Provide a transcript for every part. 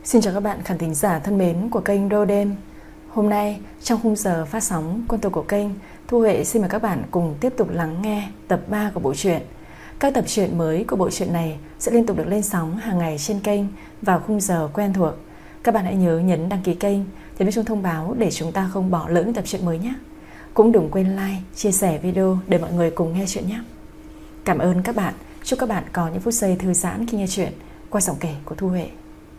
Xin chào các bạn khán thính giả thân mến của kênh Đô Đêm. Hôm nay trong khung giờ phát sóng quen thuộc của kênh, Thu Huệ xin mời các bạn cùng tiếp tục lắng nghe tập 3 của bộ truyện. Các tập truyện mới của bộ truyện này sẽ liên tục được lên sóng hàng ngày trên kênh vào khung giờ quen thuộc. Các bạn hãy nhớ nhấn đăng ký kênh, nhấn chuông thông báo để chúng ta không bỏ lỡ những tập truyện mới nhé. Cũng đừng quên like, chia sẻ video để mọi người cùng nghe chuyện nhé. Cảm ơn các bạn. Chúc các bạn có những phút giây thư giãn khi nghe chuyện qua giọng kể của Thu Huệ.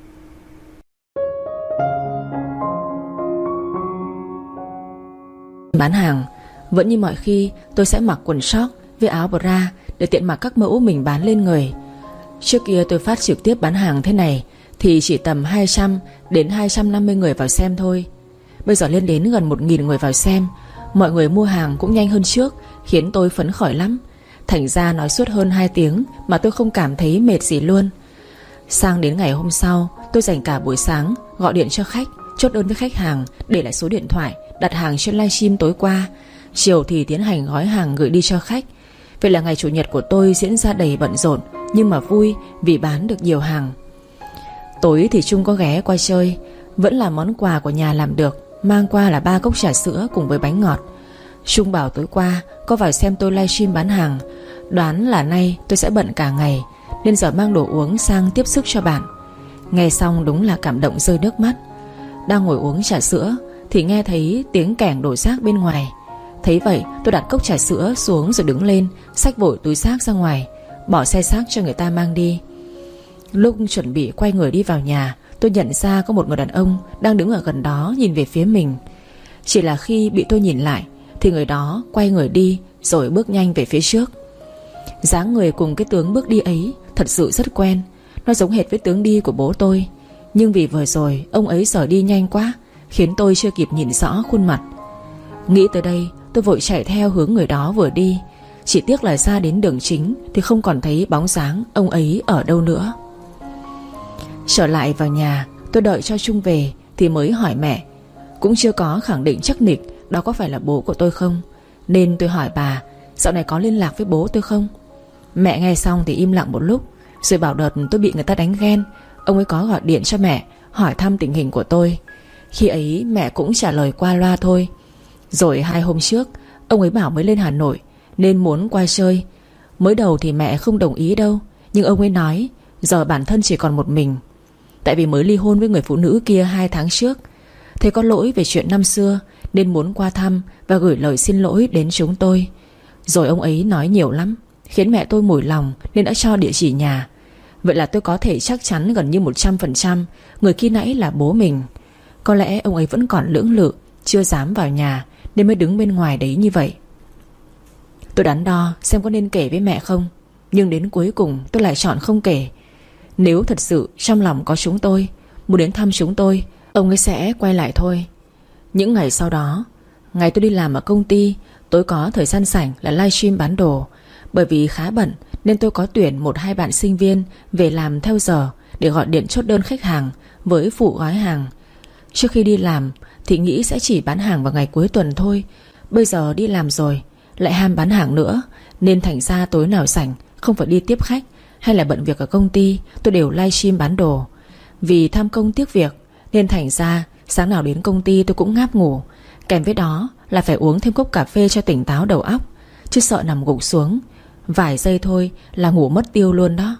Bán hàng vẫn như mọi khi, tôi sẽ mặc quần short với áo bra để tiện mặc các mẫu mình bán lên người. Trước kia tôi phát trực tiếp bán hàng thế này thì chỉ tầm 200 đến 250 người vào xem thôi. Bây giờ lên đến gần 1.000 người vào xem. Mọi người mua hàng cũng nhanh hơn trước, khiến tôi phấn khởi lắm. Thành ra nói suốt hơn 2 tiếng mà tôi không cảm thấy mệt gì luôn. Sang đến ngày hôm sau, tôi dành cả buổi sáng gọi điện cho khách, chốt đơn với khách hàng, để lại số điện thoại, đặt hàng trên livestream tối qua. Chiều thì tiến hành gói hàng gửi đi cho khách. Vậy là ngày chủ nhật của tôi diễn ra đầy bận rộn, nhưng mà vui vì bán được nhiều hàng. Tối thì Trung có ghé qua chơi. Vẫn là món quà của nhà làm được, mang qua là 3 cốc trà sữa cùng với bánh ngọt. Trung bảo tối qua có vào xem tôi livestream bán hàng, đoán là nay tôi sẽ bận cả ngày, nên giờ mang đồ uống sang tiếp sức cho bạn. Nghe xong đúng là cảm động rơi nước mắt. Đang ngồi uống trà sữa thì nghe thấy tiếng kẻng đổ rác bên ngoài. Thấy vậy tôi đặt cốc trà sữa xuống rồi đứng lên, xách vội túi rác ra ngoài, bỏ xe rác cho người ta mang đi. Lúc chuẩn bị quay người đi vào nhà, tôi nhận ra có một người đàn ông đang đứng ở gần đó nhìn về phía mình. Chỉ là khi bị tôi nhìn lại thì người đó quay người đi rồi bước nhanh về phía trước. Dáng người cùng cái tướng bước đi ấy thật sự rất quen. Nó giống hệt với tướng đi của bố tôi. Nhưng vì vừa rồi ông ấy rời đi nhanh quá, khiến tôi chưa kịp nhìn rõ khuôn mặt. Nghĩ tới đây tôi vội chạy theo hướng người đó vừa đi. Chỉ tiếc là ra đến đường chính thì không còn thấy bóng dáng ông ấy ở đâu nữa. Trở lại vào nhà, tôi đợi cho Trung về thì mới hỏi mẹ. Cũng chưa có khẳng định chắc nịch đó có phải là bố của tôi không, nên tôi hỏi bà dạo này có liên lạc với bố tôi không. Mẹ nghe xong thì im lặng một lúc, rồi bảo đợt tôi bị người ta đánh ghen, ông ấy có gọi điện cho mẹ hỏi thăm tình hình của tôi. Khi ấy mẹ cũng trả lời qua loa thôi. Rồi 2 hôm trước ông ấy bảo mới lên Hà Nội nên muốn qua chơi. Mới đầu thì mẹ không đồng ý đâu, nhưng ông ấy nói giờ bản thân chỉ còn một mình, tại vì mới ly hôn với người phụ nữ kia 2 tháng trước. Thấy có lỗi về chuyện năm xưa nên muốn qua thăm và gửi lời xin lỗi đến chúng tôi. Rồi ông ấy nói nhiều lắm, khiến mẹ tôi mủi lòng nên đã cho địa chỉ nhà. Vậy là tôi có thể chắc chắn gần như 100% người khi nãy là bố mình. Có lẽ ông ấy vẫn còn lưỡng lự, chưa dám vào nhà nên mới đứng bên ngoài đấy như vậy. Tôi đắn đo xem có nên kể với mẹ không, nhưng đến cuối cùng tôi lại chọn không kể. Nếu thật sự trong lòng có chúng tôi, muốn đến thăm chúng tôi, ông ấy sẽ quay lại thôi. Những ngày sau đó, ngày tôi đi làm ở công ty, tôi có thời gian rảnh là livestream bán đồ. Bởi vì khá bận nên tôi có tuyển 1-2 bạn sinh viên về làm theo giờ để gọi điện chốt đơn khách hàng với phụ gói hàng. Trước khi đi làm thì nghĩ sẽ chỉ bán hàng vào ngày cuối tuần thôi. Bây giờ đi làm rồi lại ham bán hàng nữa, nên thành ra tối nào rảnh không phải đi tiếp khách hay là bận việc ở công ty, tôi đều livestream bán đồ. Vì tham công tiếc việc nên thành ra sáng nào đến công ty tôi cũng ngáp ngủ, kèm với đó là phải uống thêm cốc cà phê cho tỉnh táo đầu óc, chứ sợ nằm gục xuống vài giây thôi là ngủ mất tiêu luôn đó.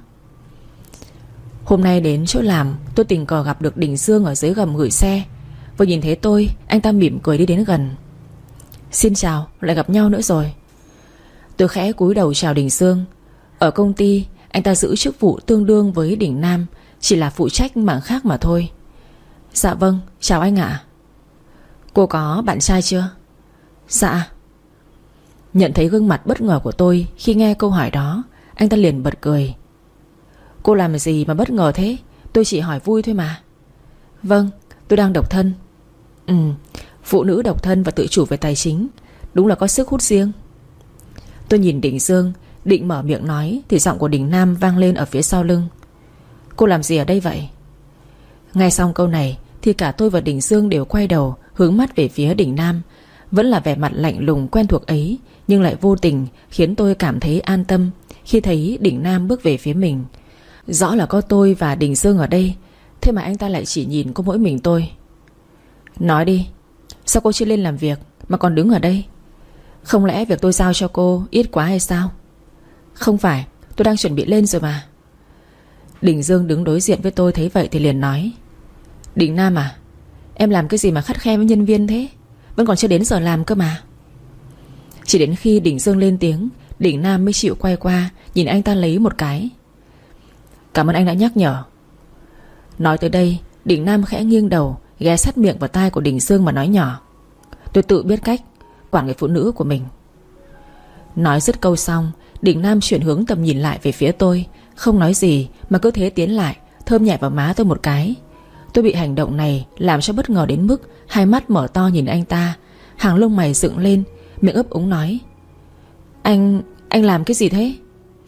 Hôm nay đến chỗ làm, tôi tình cờ gặp được Đình Dương ở dưới gầm gửi xe. Vừa nhìn thấy tôi, anh ta mỉm cười đi đến gần. Xin chào, lại gặp nhau nữa rồi. Tôi khẽ cúi đầu chào Đình Dương. Ở công ty anh ta giữ chức vụ tương đương với Đình Nam, chỉ là phụ trách mảng khác mà thôi. Dạ vâng, chào anh ạ. Cô có bạn trai chưa? Dạ. Nhận thấy gương mặt bất ngờ của tôi khi nghe câu hỏi đó, anh ta liền bật cười. Cô làm gì mà bất ngờ thế? Tôi chỉ hỏi vui thôi mà. Vâng, tôi đang độc thân. Phụ nữ độc thân và tự chủ về tài chính đúng là có sức hút riêng. Tôi nhìn Đình Dương, định mở miệng nói thì giọng của Đình Nam vang lên ở phía sau lưng. Cô làm gì ở đây vậy? Nghe xong câu này thì cả tôi và Đình Dương đều quay đầu hướng mắt về phía Đình Nam. Vẫn là vẻ mặt lạnh lùng quen thuộc ấy, nhưng lại vô tình khiến tôi cảm thấy an tâm khi thấy Đình Nam bước về phía mình. Rõ là có tôi và Đình Dương ở đây Thế mà anh ta lại chỉ nhìn có mỗi mình tôi. Nói đi, sao cô chưa lên làm việc mà còn đứng ở đây? Không lẽ việc tôi giao cho cô ít quá hay sao? Không phải, tôi đang chuẩn bị lên rồi mà. Đình Dương đứng đối diện với tôi thấy vậy thì liền nói: Đình Nam à, em làm cái gì mà khắt khe với nhân viên thế? Vẫn còn chưa đến giờ làm cơ mà. Chỉ đến khi Đình Dương lên tiếng, Đình Nam mới chịu quay qua nhìn anh ta lấy một cái. Cảm ơn anh đã nhắc nhở. Nói tới đây, Đình Nam khẽ nghiêng đầu, ghé sát miệng vào tai của Đình Dương mà nói nhỏ: Tôi tự biết cách quản người phụ nữ của mình. Nói dứt câu xong, Đình Nam chuyển hướng tầm nhìn lại về phía tôi, không nói gì mà cứ thế tiến lại, thơm nhẹ vào má tôi một cái. Tôi bị hành động này làm cho bất ngờ đến mức hai mắt mở to nhìn anh ta, hàng lông mày dựng lên, miệng ấp úng nói: Anh làm cái gì thế?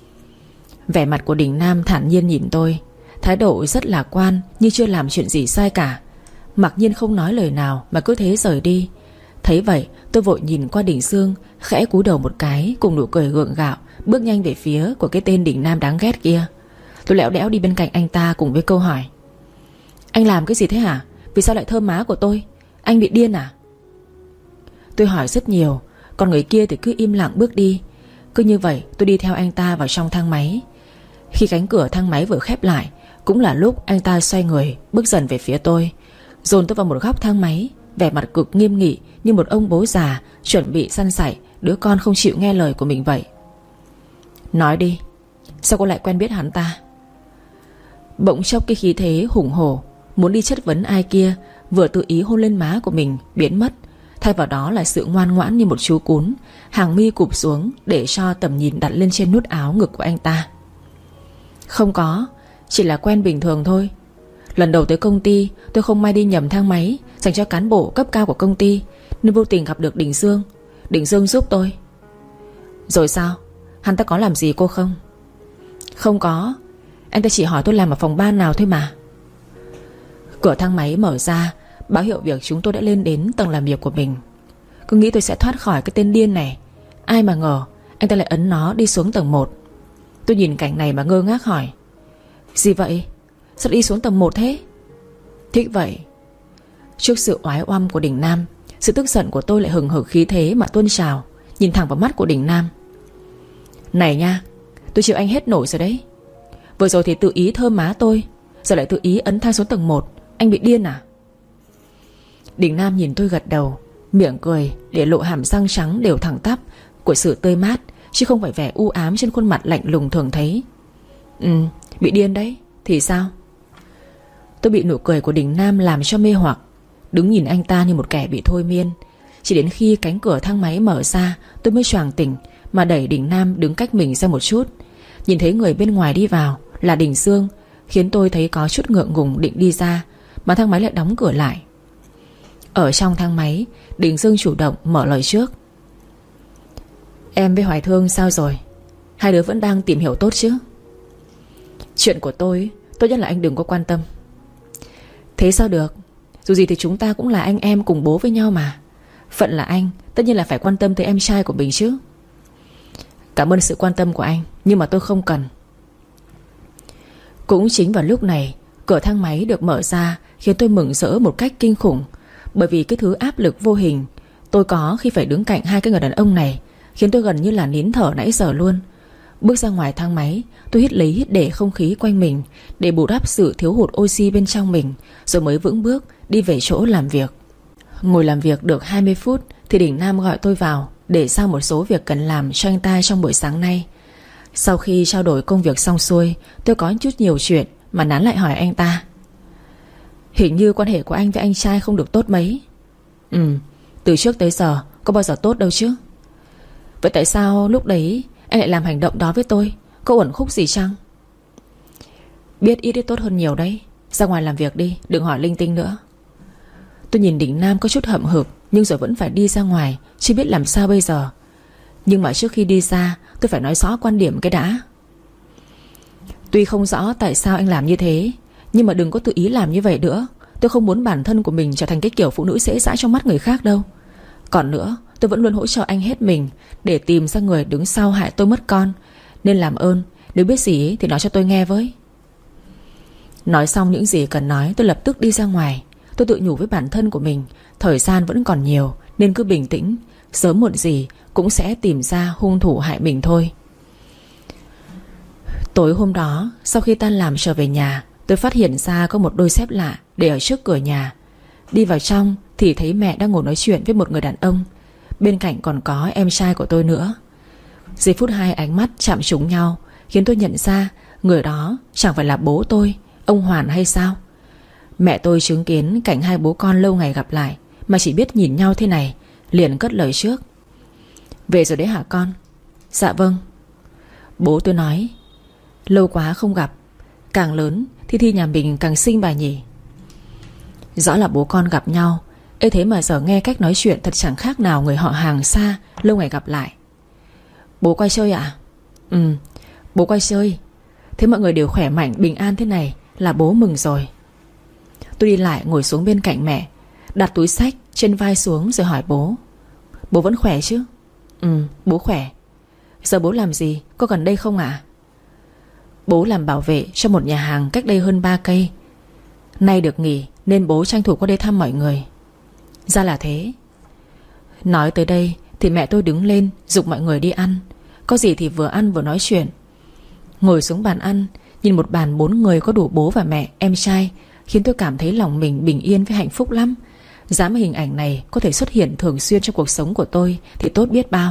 Vẻ mặt của Đình Nam thản nhiên nhìn tôi, thái độ rất lạc quan như chưa làm chuyện gì sai cả. Mặc nhiên không nói lời nào mà cứ thế rời đi. Thấy vậy tôi vội nhìn qua Đình Dương, khẽ cúi đầu một cái, cùng nụ cười gượng gạo bước nhanh về phía của cái tên Đình Nam đáng ghét kia. Tôi lẽo đẽo đi bên cạnh anh ta cùng với câu hỏi: Anh làm cái gì thế hả? Vì sao lại thơm má của tôi? Anh bị điên à? Tôi hỏi rất nhiều, còn người kia thì cứ im lặng bước đi. Cứ như vậy tôi đi theo anh ta vào trong thang máy. Khi cánh cửa thang máy vừa khép lại, cũng là lúc anh ta xoay người bước dần về phía tôi, dồn tôi vào một góc thang máy, vẻ mặt cực nghiêm nghị như một ông bố già chuẩn bị săn sảy đứa con không chịu nghe lời của mình vậy. Nói đi, sao cô lại quen biết hắn ta? Bỗng chốc cái khí thế hùng hổ muốn đi chất vấn ai kia vừa tự ý hôn lên má của mình biến mất, thay vào đó là sự ngoan ngoãn như một chú cún, hàng mi cụp xuống để cho tầm nhìn đặt lên trên nút áo ngực của anh ta. Không có, chỉ là quen bình thường thôi. Lần đầu tới công ty tôi không may đi nhầm thang máy dành cho cán bộ cấp cao của công ty, nên vô tình gặp được Đình Dương. Đình Dương giúp tôi. Rồi sao? Hắn ta có làm gì cô không? Không có, anh ta chỉ hỏi tôi làm ở phòng ban nào thôi mà. Cửa thang máy mở ra, báo hiệu việc chúng tôi đã lên đến tầng làm việc của mình. Cứ nghĩ tôi sẽ thoát khỏi cái tên điên này, ai mà ngờ anh ta lại ấn nó đi xuống tầng 1. Tôi nhìn cảnh này mà ngơ ngác hỏi: Gì vậy? Sao đi xuống tầng 1 thế? Thích vậy. Trước sự oái oăm của Đình Nam, sự tức giận của tôi lại hừng hực khí thế mà tuôn trào, nhìn thẳng vào mắt của Đình Nam. Này nha, tôi chịu anh hết nổi rồi đấy. Vừa rồi thì tự ý thơm má tôi, giờ lại tự ý ấn thang xuống tầng 1. Anh bị điên à? Đình Nam nhìn tôi gật đầu, miệng cười để lộ hàm răng trắng đều thẳng tắp của sự tươi mát, chứ không phải vẻ u ám trên khuôn mặt lạnh lùng thường thấy. Bị điên đấy. Thì sao? Tôi bị nụ cười của Đình Nam làm cho mê hoặc, đứng nhìn anh ta như một kẻ bị thôi miên. Chỉ đến khi cánh cửa thang máy mở ra, tôi mới choàng tỉnh mà đẩy Đình Nam đứng cách mình ra một chút. Nhìn thấy người bên ngoài đi vào là Đình Dương, khiến tôi thấy có chút ngượng ngùng định đi ra, mà thang máy lại đóng cửa lại. Ở trong thang máy, Đình Dương chủ động mở lời trước: Em với Hoài Thương sao rồi? Hai đứa vẫn đang tìm hiểu tốt chứ? Chuyện của tôi, tốt nhất là anh đừng có quan tâm. Thế sao được? Dù gì thì chúng ta cũng là anh em cùng bố với nhau mà. Phận là anh, tất nhiên là phải quan tâm tới em trai của mình chứ. Cảm ơn sự quan tâm của anh, nhưng mà tôi không cần. Cũng chính vào lúc này, cửa thang máy được mở ra, khiến tôi mừng rỡ một cách kinh khủng. Bởi vì cái thứ áp lực vô hình tôi có khi phải đứng cạnh hai cái người đàn ông này khiến tôi gần như là nín thở nãy giờ luôn. Bước ra ngoài thang máy, tôi hít lấy hít để không khí quanh mình để bù đắp sự thiếu hụt oxy bên trong mình, rồi mới vững bước đi về chỗ làm việc. Ngồi làm việc được 20 phút thì Đình Nam gọi tôi vào để giao một số việc cần làm cho anh ta trong buổi sáng nay. Sau khi trao đổi công việc xong xuôi, tôi có chút nhiều chuyện mà nán lại hỏi anh ta: Hình như quan hệ của anh với anh trai không được tốt mấy. Từ trước tới giờ có bao giờ tốt đâu chứ. Vậy tại sao lúc đấy anh lại làm hành động đó với tôi? Có uẩn khúc gì chăng? Biết ít tốt hơn nhiều đấy. Ra ngoài làm việc đi, đừng hỏi linh tinh nữa. Tôi nhìn Đình Nam có chút hậm hực, nhưng rồi vẫn phải đi ra ngoài, chưa biết làm sao bây giờ. Nhưng mà trước khi đi ra, tôi phải nói rõ quan điểm cái đã. Tuy không rõ tại sao anh làm như thế, nhưng mà đừng có tự ý làm như vậy nữa. Tôi không muốn bản thân của mình trở thành cái kiểu phụ nữ dễ dãi trong mắt người khác đâu. Còn nữa, tôi vẫn luôn hỗ trợ anh hết mình để tìm ra người đứng sau hại tôi mất con. Nên làm ơn, nếu biết gì thì nói cho tôi nghe với. Nói xong những gì cần nói, tôi lập tức đi ra ngoài. Tôi tự nhủ với bản thân của mình, thời gian vẫn còn nhiều nên cứ bình tĩnh, sớm muộn gì cũng sẽ tìm ra hung thủ hại mình thôi. Tối hôm đó, sau khi tan làm trở về nhà, tôi phát hiện ra có một đôi dép lạ để ở trước cửa nhà. Đi vào trong thì thấy mẹ đang ngồi nói chuyện với một người đàn ông. Bên cạnh còn có em trai của tôi nữa. Giây phút hai ánh mắt chạm trúng nhau khiến tôi nhận ra người đó chẳng phải là bố tôi, ông Hoàn hay sao. Mẹ tôi chứng kiến cảnh hai bố con lâu ngày gặp lại mà chỉ biết nhìn nhau thế này, liền cất lời trước: "Về rồi đấy hả con?" "Dạ vâng." Bố tôi nói: "Lâu quá không gặp, càng lớn thì Thi nhà mình càng xinh bà nhỉ." Rõ là bố con gặp nhau, ê thế mà giờ nghe cách nói chuyện thật chẳng khác nào người họ hàng xa lâu ngày gặp lại. "Bố quay chơi ạ?" "Ừ, bố quay chơi. Thế mọi người đều khỏe mạnh bình an thế này là bố mừng rồi." Tôi đi lại ngồi xuống bên cạnh mẹ, đặt túi xách trên vai xuống rồi hỏi bố: "Bố vẫn khỏe chứ?" "Ừ, bố khỏe." "Giờ bố làm gì, có gần đây không ạ?" "Bố làm bảo vệ cho một nhà hàng cách đây hơn 3 cây. Nay được nghỉ nên bố tranh thủ qua đây thăm mọi người." "Ra là thế." Nói tới đây thì mẹ tôi đứng lên giục mọi người đi ăn. Có gì thì vừa ăn vừa nói chuyện. Ngồi xuống bàn ăn, nhìn một bàn 4 người có đủ bố và mẹ, em trai, khiến tôi cảm thấy lòng mình bình yên với hạnh phúc lắm. Giá mà hình ảnh này có thể xuất hiện thường xuyên trong cuộc sống của tôi thì tốt biết bao.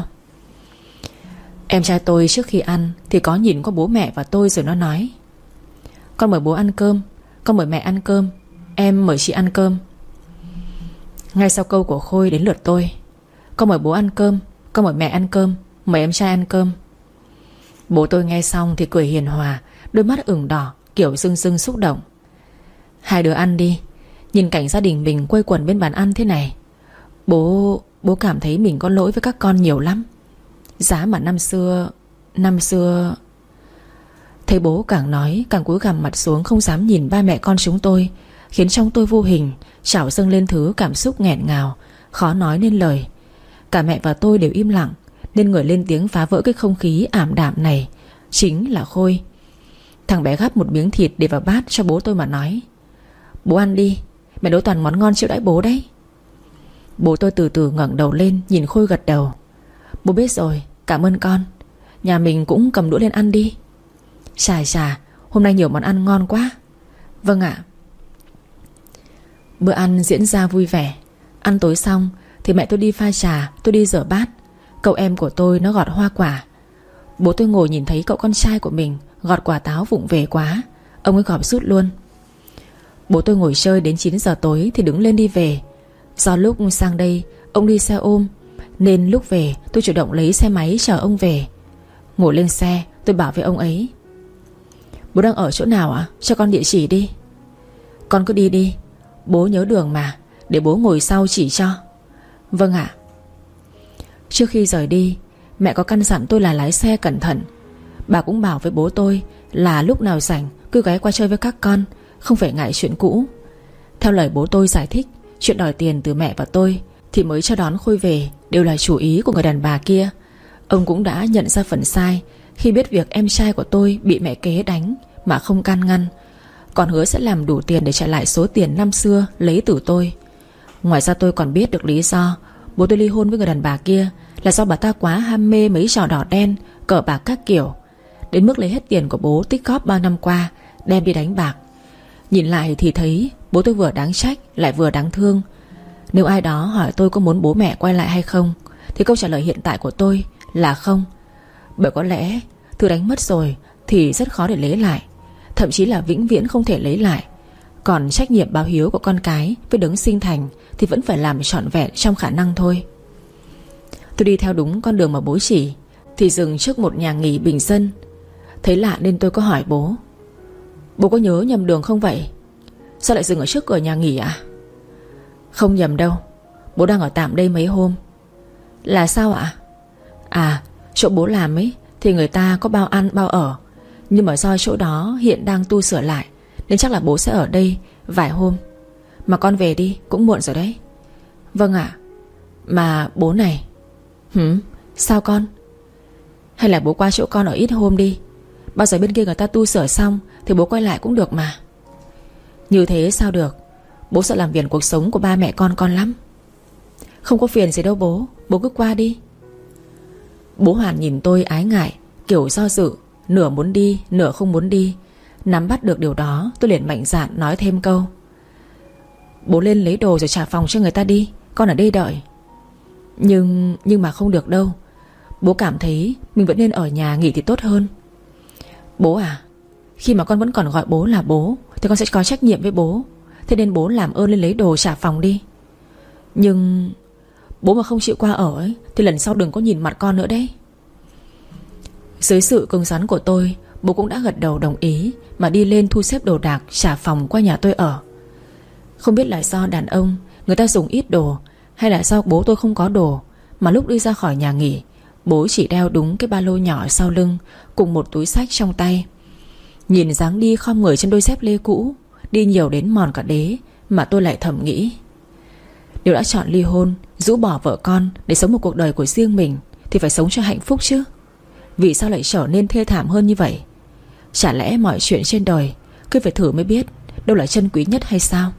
Em trai tôi trước khi ăn thì có nhìn qua bố mẹ và tôi rồi nó nói: "Con mời bố ăn cơm, con mời mẹ ăn cơm, em mời chị ăn cơm." Ngay sau câu của Khôi đến lượt tôi: "Con mời bố ăn cơm, con mời mẹ ăn cơm, mời em trai ăn cơm." Bố tôi nghe xong thì cười hiền hòa, đôi mắt ửng đỏ kiểu rưng rưng xúc động. "Hai đứa ăn đi. Nhìn cảnh gia đình mình quây quần bên bàn ăn thế này, Bố cảm thấy mình có lỗi với các con nhiều lắm. Giá mà năm xưa." Thấy bố càng nói càng cúi gằm mặt xuống, không dám nhìn ba mẹ con chúng tôi, khiến trong tôi vô hình trào dâng lên thứ cảm xúc nghẹn ngào, khó nói nên lời. Cả mẹ và tôi đều im lặng, nên người lên tiếng phá vỡ cái không khí ảm đạm này chính là Khôi. Thằng bé gắp một miếng thịt để vào bát cho bố tôi mà nói: "Bố ăn đi, mẹ nấu toàn món ngon chịu đãi bố đấy." Bố tôi từ từ ngẩng đầu lên nhìn Khôi gật đầu: "Bố biết rồi, cảm ơn con. Nhà mình cũng cầm đũa lên ăn đi." Chà, hôm nay nhiều món ăn ngon quá." "Vâng ạ." Bữa ăn diễn ra vui vẻ. Ăn tối xong thì mẹ tôi đi pha trà, tôi đi rửa bát. Cậu em của tôi nó gọt hoa quả. Bố tôi ngồi nhìn thấy cậu con trai của mình gọt quả táo vụng về quá, ông ấy gọt sút luôn. Bố tôi ngồi chơi đến 9 giờ tối thì đứng lên đi về. Do lúc sang đây ông đi xe ôm, nên lúc về tôi chủ động lấy xe máy chờ ông về. Ngồi lên xe tôi bảo với ông ấy: "Bố đang ở chỗ nào ạ? Cho con địa chỉ đi." "Con cứ đi đi, bố nhớ đường mà, để bố ngồi sau chỉ cho." "Vâng ạ." Trước khi rời đi, mẹ có căn dặn tôi là lái xe cẩn thận. Bà cũng bảo với bố tôi là lúc nào rảnh cứ ghé qua chơi với các con, không phải ngại chuyện cũ. Theo lời bố tôi giải thích, chuyện đòi tiền từ mẹ và tôi thì mới cho đón Khôi về đều là chủ ý của người đàn bà kia. Ông cũng đã nhận ra phần sai khi biết việc em trai của tôi bị mẹ kế đánh mà không can ngăn, còn hứa sẽ làm đủ tiền để trả lại số tiền năm xưa lấy từ tôi. Ngoài ra tôi còn biết được lý do bố tôi ly hôn với người đàn bà kia là do bà ta quá ham mê mấy trò đỏ đen, cờ bạc các kiểu, đến mức lấy hết tiền của bố tích góp bao năm qua đem đi đánh bạc. Nhìn lại thì thấy bố tôi vừa đáng trách lại vừa đáng thương. Nếu ai đó hỏi tôi có muốn bố mẹ quay lại hay không thì câu trả lời hiện tại của tôi là không. Bởi có lẽ thứ đánh mất rồi thì rất khó để lấy lại, thậm chí là vĩnh viễn không thể lấy lại. Còn trách nhiệm báo hiếu của con cái với đấng sinh thành thì vẫn phải làm trọn vẹn trong khả năng thôi. Tôi đi theo đúng con đường mà bố chỉ thì dừng trước một nhà nghỉ bình dân. Thấy lạ nên tôi có hỏi bố: "Bố có nhớ nhầm đường không vậy? Sao lại dừng ở trước cửa nhà nghỉ ạ?" "Không nhầm đâu, bố đang ở tạm đây mấy hôm." "Là sao ạ?" "À, chỗ bố làm ấy thì người ta có bao ăn bao ở, nhưng mà do chỗ đó hiện đang tu sửa lại nên chắc là bố sẽ ở đây vài hôm. Mà con về đi, cũng muộn rồi đấy." "Vâng ạ." "Mà bố này." Sao con?" "Hay là bố qua chỗ con ở ít hôm đi, bao giờ bên kia người ta tu sửa xong thì bố quay lại cũng được mà." Như thế sao được? Bố sợ làm phiền cuộc sống của ba mẹ con lắm. Không có phiền gì đâu bố, bố cứ qua đi. Bố Hoàn nhìn tôi ái ngại, kiểu do dự, nửa muốn đi nửa không muốn đi. Nắm bắt được điều đó, tôi liền mạnh dạn nói thêm câu: bố lên lấy đồ rồi trả phòng cho người ta đi, con ở đây đợi. Nhưng mà không được đâu. Bố cảm thấy mình vẫn nên ở nhà nghỉ thì tốt hơn. Bố à, khi mà con vẫn còn gọi bố là bố thì con sẽ có trách nhiệm với bố. Thế nên bố làm ơn lên lấy đồ trả phòng đi. Nhưng bố mà không chịu qua ở ấy, thì lần sau đừng có nhìn mặt con nữa đấy. Dưới sự cứng rắn của tôi, bố cũng đã gật đầu đồng ý mà đi lên thu xếp đồ đạc trả phòng qua nhà tôi ở. Không biết là do đàn ông người ta dùng ít đồ, hay là do bố tôi không có đồ, mà lúc đi ra khỏi nhà nghỉ, bố chỉ đeo đúng cái ba lô nhỏ sau lưng cùng một túi xách trong tay. Nhìn dáng đi khom người trên đôi dép lê cũ, đi nhiều đến mòn cả đế, mà tôi lại thầm nghĩ: nếu đã chọn ly hôn, rũ bỏ vợ con để sống một cuộc đời của riêng mình thì phải sống cho hạnh phúc chứ. Vì sao lại trở nên thê thảm hơn như vậy? Chả lẽ mọi chuyện trên đời cứ phải thử mới biết đâu là chân quý nhất hay sao?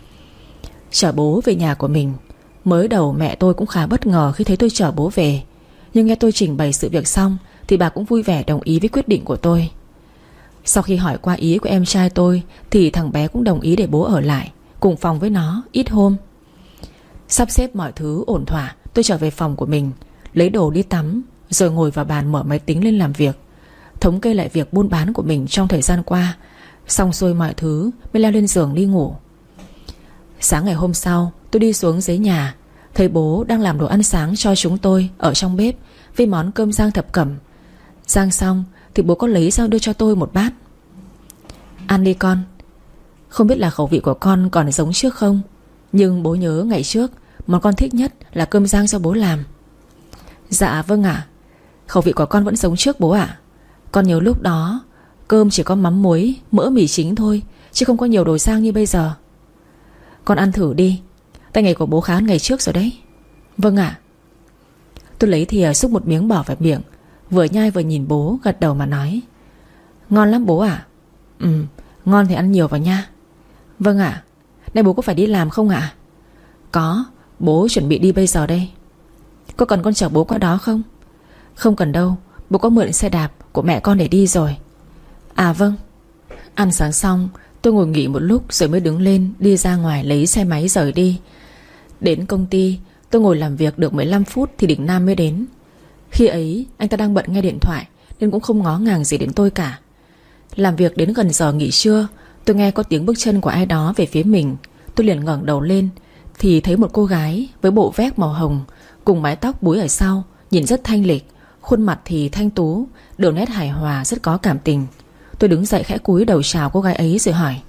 Chở bố về nhà của mình, mới đầu mẹ tôi cũng khá bất ngờ khi thấy tôi chở bố về. Nhưng nghe tôi trình bày sự việc xong thì bà cũng vui vẻ đồng ý với quyết định của tôi. Sau khi hỏi qua ý của em trai tôi thì thằng bé cũng đồng ý để bố ở lại cùng phòng với nó ít hôm. Sắp xếp mọi thứ ổn thỏa, tôi trở về phòng của mình, lấy đồ đi tắm, rồi ngồi vào bàn mở máy tính lên làm việc, thống kê lại việc buôn bán của mình trong thời gian qua. Xong xuôi mọi thứ mới leo lên giường đi ngủ. Sáng ngày hôm sau, tôi đi xuống dưới nhà, thấy bố đang làm đồ ăn sáng cho chúng tôi ở trong bếp với món cơm rang thập cẩm. Rang xong thì bố có lấy ra đưa cho tôi một bát. Ăn đi con. Không biết là khẩu vị của con còn giống trước không, nhưng bố nhớ ngày trước món con thích nhất là cơm rang do bố làm. Dạ vâng ạ. Khẩu vị của con vẫn giống trước bố ạ. Con nhớ lúc đó cơm chỉ có mắm muối, mỡ mì chính thôi, chứ không có nhiều đồ rang như bây giờ. Con ăn thử đi, tay nghề của bố khá hơn ngày trước rồi đấy. Vâng ạ. Tôi lấy thìa xúc một miếng bỏ vào miệng, vừa nhai vừa nhìn bố gật đầu mà nói: ngon lắm bố ạ. Ngon thì ăn nhiều vào nha. Vâng ạ. Nay bố có phải đi làm không ạ? Có, bố chuẩn bị đi bây giờ đây. Có cần con chở bố qua đó không? Không cần đâu, bố có mượn xe đạp của mẹ con để đi rồi. À vâng. Ăn sáng xong, tôi ngồi nghỉ một lúc rồi mới đứng lên đi ra ngoài lấy xe máy rời đi. Đến công ty, tôi ngồi làm việc được 15 phút thì Đình Nam mới đến. Khi ấy anh ta đang bận nghe điện thoại nên cũng không ngó ngàng gì đến tôi cả. Làm việc đến gần giờ nghỉ trưa, tôi nghe có tiếng bước chân của ai đó về phía mình. Tôi liền ngẩng đầu lên thì thấy một cô gái với bộ vest màu hồng cùng mái tóc búi ở sau, nhìn rất thanh lịch, khuôn mặt thì thanh tú, đường nét hài hòa rất có cảm tình. Tôi đứng dậy khẽ cúi đầu chào cô gái ấy rồi hỏi: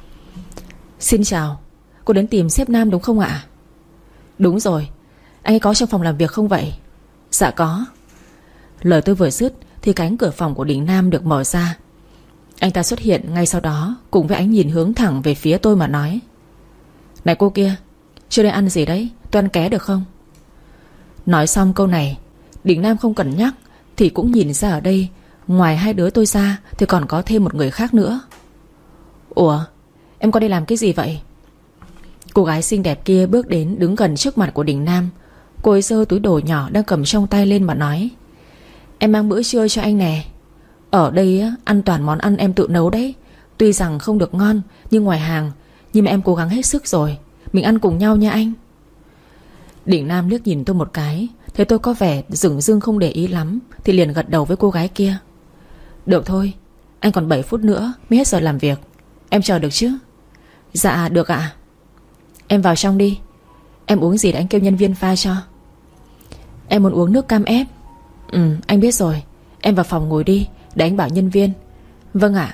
Xin chào, cô đến tìm sếp Nam đúng không ạ? Đúng rồi, anh ấy có trong phòng làm việc không vậy? Dạ có. Lời tôi vừa dứt thì cánh cửa phòng của Đình Nam được mở ra. Anh ta xuất hiện ngay sau đó, cùng với ánh nhìn hướng thẳng về phía tôi mà nói: Này cô kia, chưa đây ăn gì đấy, tôi ăn ké được không? Nói xong câu này, Đình Nam không cần nhắc thì cũng nhìn ra ở đây ngoài hai đứa tôi ra thì còn có thêm một người khác nữa. Ủa, em qua đây làm cái gì vậy? Cô gái xinh đẹp kia bước đến đứng gần trước mặt của Đình Nam. Cô ấy giơ túi đồ nhỏ đang cầm trong tay lên mà nói: Em mang bữa trưa cho anh nè. Ở đây á, ăn toàn món ăn em tự nấu đấy. Tuy rằng không được ngon như ngoài hàng, nhưng mà em cố gắng hết sức rồi. Mình ăn cùng nhau nha anh. Đình Nam liếc nhìn tôi một cái, thấy tôi có vẻ dửng dưng không để ý lắm thì liền gật đầu với cô gái kia: Được thôi, anh còn 7 phút nữa mới hết giờ làm việc. Em chờ được chứ? Dạ được ạ. Em vào trong đi. Em uống gì để anh kêu nhân viên pha cho. Em muốn uống nước cam ép. Anh biết rồi. Em vào phòng ngồi đi để anh bảo nhân viên. Vâng ạ.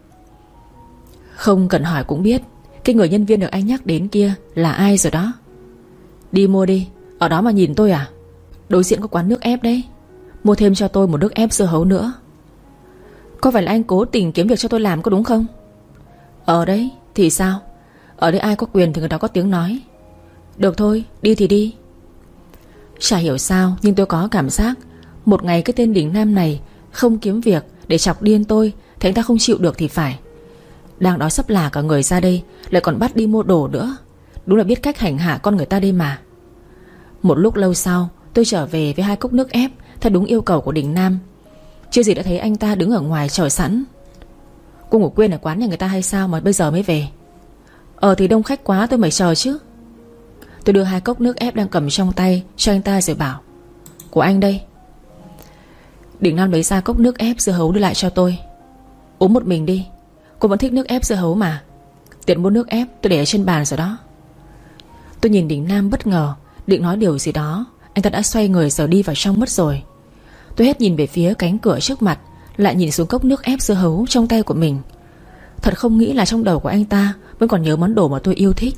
Không cần hỏi cũng biết cái người nhân viên được anh nhắc đến kia là ai rồi đó. Đi mua đi, ở đó mà nhìn tôi à? Đối diện có quán nước ép đấy. Mua thêm cho tôi một nước ép dưa hấu nữa. Có phải là anh cố tình kiếm việc cho tôi làm có đúng không? Ở đấy thì sao? Ở đây ai có quyền thì người đó có tiếng nói. Được thôi, đi thì đi. Chả hiểu sao nhưng tôi có cảm giác một ngày cái tên Đình Nam này không kiếm việc để chọc điên tôi thì anh ta không chịu được thì phải. Đang đói sắp là cả người ra đây lại còn bắt đi mua đồ nữa. Đúng là biết cách hành hạ con người ta đây mà. Một lúc lâu sau tôi trở về với 2 cốc nước ép theo đúng yêu cầu của Đình Nam. Chưa gì đã thấy anh ta đứng ở ngoài chờ sẵn. Cô ngủ quên ở quán nhà người ta hay sao mà bây giờ mới về? Thì đông khách quá tôi mới chờ chứ. Tôi đưa 2 cốc nước ép đang cầm trong tay cho anh ta rồi bảo: Của anh đây. Đình Nam lấy ra cốc nước ép dưa hấu đưa lại cho tôi. Uống một mình đi, cô vẫn thích nước ép dưa hấu mà. Tiện mua nước ép tôi để ở trên bàn rồi đó. Tôi nhìn Đình Nam bất ngờ, định nói điều gì đó, anh ta đã xoay người rồi đi vào trong mất rồi. Tôi hết nhìn về phía cánh cửa trước mặt, lại nhìn xuống cốc nước ép dưa hấu trong tay của mình. Thật không nghĩ là trong đầu của anh ta vẫn còn nhớ món đồ mà tôi yêu thích.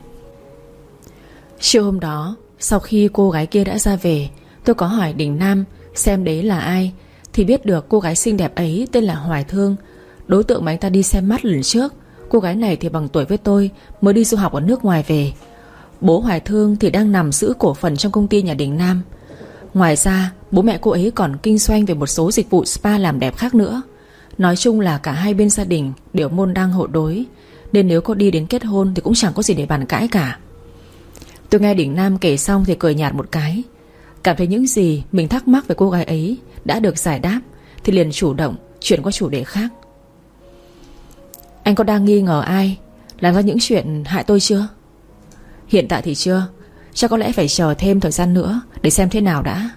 Chiều hôm đó, sau khi cô gái kia đã ra về, tôi có hỏi Đình Nam xem đấy là ai, thì biết được cô gái xinh đẹp ấy tên là Hoài Thương, đối tượng mà anh ta đi xem mắt lần trước. Cô gái này thì bằng tuổi với tôi, mới đi du học ở nước ngoài về. Bố Hoài Thương thì đang nằm giữ cổ phần trong công ty nhà Đình Nam. Ngoài ra bố mẹ cô ấy còn kinh doanh về một số dịch vụ spa làm đẹp khác nữa. Nói chung là cả hai bên gia đình đều môn đăng hộ đối, nên nếu có đi đến kết hôn thì cũng chẳng có gì để bàn cãi cả. Tôi nghe Đình Nam kể xong thì cười nhạt một cái. Cảm thấy những gì mình thắc mắc về cô gái ấy đã được giải đáp, thì liền chủ động chuyển qua chủ đề khác. Anh có đang nghi ngờ ai làm ra những chuyện hại tôi chưa? Hiện tại thì chưa, chắc có lẽ phải chờ thêm thời gian nữa để xem thế nào đã.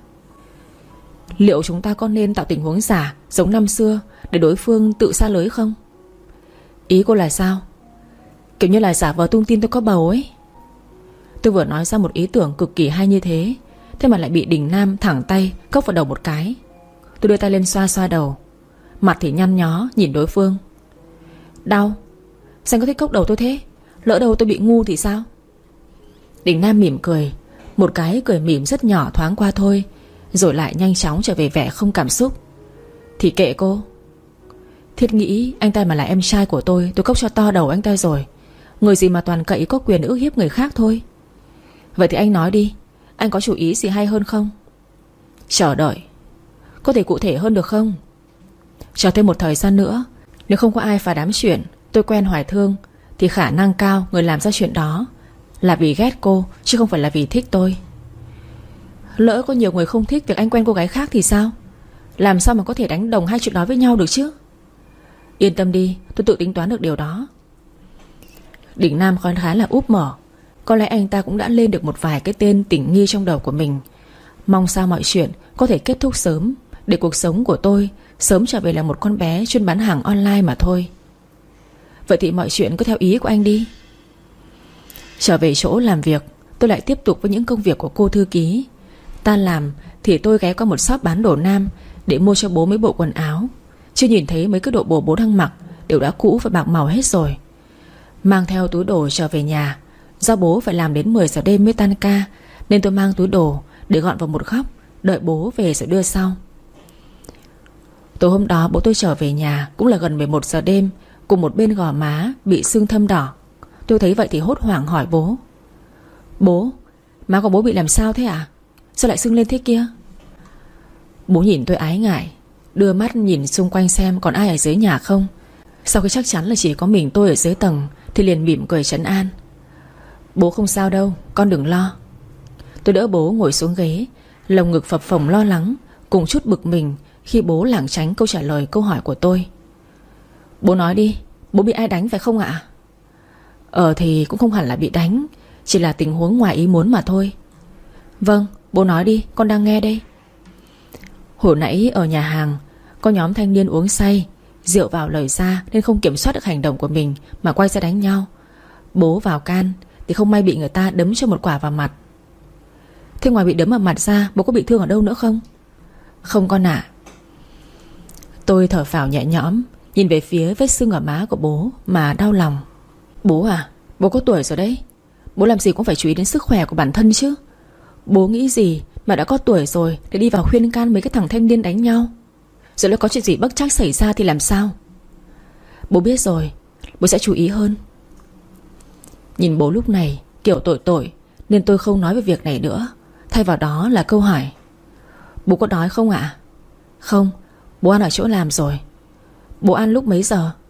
Liệu chúng ta có nên tạo tình huống giả giống năm xưa để đối phương tự sa lưới không? Ý cô là sao? Kiểu như là giả vờ tung tin tôi có bầu ấy. Tôi vừa nói ra một ý tưởng cực kỳ hay như thế, thế mà lại bị Đình Nam thẳng tay cốc vào đầu một cái. Tôi đưa tay lên xoa xoa đầu, mặt thì nhăn nhó nhìn đối phương. Đau? Sao anh có thích cốc đầu tôi thế? Lỡ đầu tôi bị ngu thì sao? Đình Nam mỉm cười, một cái cười mỉm rất nhỏ thoáng qua thôi, rồi lại nhanh chóng trở về vẻ không cảm xúc. Thì kệ cô. Thiết nghĩ anh ta mà là em trai của tôi cốc cho to đầu anh ta rồi. Người gì mà toàn cậy có quyền ức hiếp người khác thôi. Vậy thì anh nói đi, anh có chủ ý gì hay hơn không? Chờ đợi. Có thể cụ thể hơn được không? Chờ thêm một thời gian nữa, nếu không có ai phá đám chuyện tôi quen Hoài Thương, thì khả năng cao người làm ra chuyện đó là vì ghét cô, chứ không phải là vì thích tôi. Lỡ có nhiều người không thích việc anh quen cô gái khác thì sao? Làm sao mà có thể đánh đồng hai chuyện đó với nhau được chứ? Yên tâm đi, tôi tự tính toán được điều đó. Đình Nam còn khá là úp mở. Có lẽ anh ta cũng đã lên được một vài cái tên tình nghi trong đầu của mình. Mong sao mọi chuyện có thể kết thúc sớm, để cuộc sống của tôi sớm trở về là một con bé chuyên bán hàng online mà thôi. Vậy thì mọi chuyện cứ theo ý của anh đi. Trở về chỗ làm việc, tôi lại tiếp tục với những công việc của cô thư ký. Tan làm thì tôi ghé qua một shop bán đồ nam để mua cho bố mấy bộ quần áo. Chưa nhìn thấy mấy cái bộ bố đang mặc đều đã cũ và bạc màu hết rồi. Mang theo túi đồ trở về nhà. Do bố phải làm đến 10 giờ đêm mới tan ca, nên tôi mang túi đồ để gọn vào một góc, đợi bố về rồi đưa sau. Tối hôm đó bố tôi trở về nhà cũng là gần 11 giờ đêm, cùng một bên gò má bị sưng thâm đỏ. Tôi thấy vậy thì hốt hoảng hỏi bố: Bố, má của bố bị làm sao thế à? Sao lại sưng lên thế kia? Bố nhìn tôi ái ngại, đưa mắt nhìn xung quanh xem còn ai ở dưới nhà không. Sau khi chắc chắn là chỉ có mình tôi ở dưới tầng thì liền mỉm cười trấn an: Bố không sao đâu, con đừng lo. Tôi đỡ bố ngồi xuống ghế, lồng ngực phập phồng lo lắng, cùng chút bực mình khi bố lảng tránh câu trả lời câu hỏi của tôi. Bố nói đi, bố bị ai đánh phải không ạ? Thì cũng không hẳn là bị đánh, chỉ là tình huống ngoài ý muốn mà thôi. Vâng, bố nói đi, con đang nghe đây. Hồi nãy ở nhà hàng, có nhóm thanh niên uống say, rượu vào lời ra nên không kiểm soát được hành động của mình mà quay ra đánh nhau. Bố vào can thì không may bị người ta đấm cho một quả vào mặt. Thế ngoài bị đấm vào mặt ra, bố có bị thương ở đâu nữa không? Không con ạ. Tôi thở phào nhẹ nhõm, nhìn về phía vết sưng ở má của bố mà đau lòng. Bố à, bố có tuổi rồi đấy. Bố làm gì cũng phải chú ý đến sức khỏe của bản thân chứ. Bố nghĩ gì mà đã có tuổi rồi để đi vào khuyên can mấy cái thằng thanh niên đánh nhau, rồi lại có chuyện gì bất trắc xảy ra thì làm sao? Bố biết rồi, bố sẽ chú ý hơn. Nhìn bố lúc này kiểu tội nên tôi không nói về việc này nữa. Thay vào đó là câu hỏi: Bố có đói không ạ? Không, bố ăn ở chỗ làm rồi. Bố ăn lúc mấy giờ?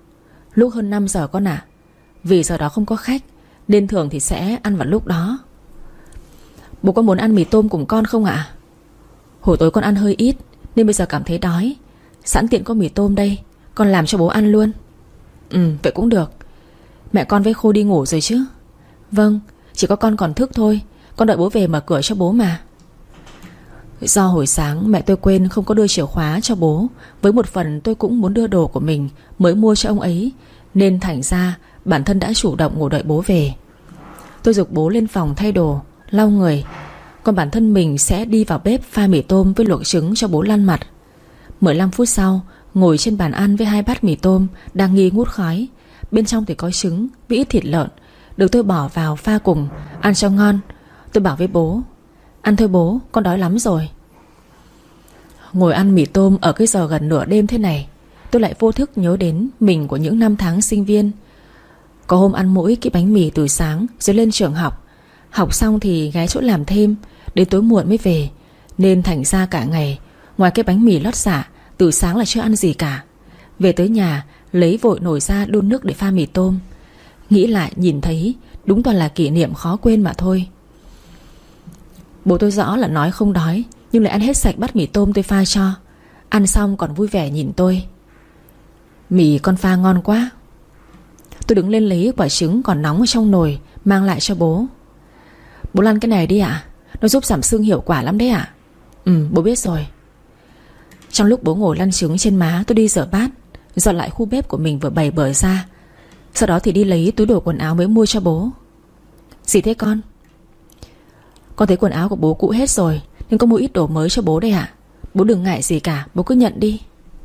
Lúc hơn 5 giờ con ạ. Vì giờ đó không có khách nên thường thì sẽ ăn vào lúc đó. Bố con muốn ăn mì tôm cùng con không ạ? Hồi tối con ăn hơi ít nên bây giờ cảm thấy đói. Sẵn tiện có mì tôm đây, con làm cho bố ăn luôn. Vậy cũng được. Mẹ con với Khôi đi ngủ rồi chứ? Vâng, chỉ có con còn thức thôi. Con đợi bố về mở cửa cho bố mà. Do hồi sáng mẹ tôi quên không có đưa chìa khóa cho bố, với một phần tôi cũng muốn đưa đồ của mình mới mua cho ông ấy, nên thành ra bản thân đã chủ động ngồi đợi bố về. Tôi giục bố lên phòng thay đồ, lau người, còn bản thân mình sẽ đi vào bếp pha mì tôm với luộc trứng cho bố lăn mặt. 15 phút sau, ngồi trên bàn ăn với 2 bát mì tôm đang nghi ngút khói. Bên trong thì có trứng với ít thịt lợn, được tôi bỏ vào pha cùng, ăn cho ngon. Tôi bảo với bố: ăn thôi bố, con đói lắm rồi. Ngồi ăn mì tôm ở cái giờ gần nửa đêm thế này, tôi lại vô thức nhớ đến mình của những năm tháng sinh viên. Có hôm ăn mỗi cái bánh mì từ sáng rồi lên trường học. Học xong thì ghé chỗ làm thêm, đến tối muộn mới về, nên thành ra cả ngày ngoài cái bánh mì lót dạ từ sáng là chưa ăn gì cả. Về tới nhà lấy vội nồi ra đun nước để pha mì tôm. Nghĩ lại nhìn thấy đúng toàn là kỷ niệm khó quên mà thôi. Bố tôi rõ là nói không đói, nhưng lại ăn hết sạch bát mì tôm tôi pha cho. Ăn xong còn vui vẻ nhìn tôi: mì con pha ngon quá. Tôi đứng lên lấy quả trứng còn nóng ở trong nồi mang lại cho bố. Bố lăn cái này đi ạ, nó giúp giảm sưng hiệu quả lắm đấy ạ. Bố biết rồi. Trong lúc bố ngồi lăn trứng trên má, tôi đi rửa bát, dọn lại khu bếp của mình vừa bày bở ra. Sau đó thì đi lấy túi đồ quần áo mới mua cho bố. Gì thế con? Con thấy quần áo của bố cũ hết rồi nên có mua ít đồ mới cho bố đây ạ. Bố đừng ngại gì cả, bố cứ nhận đi.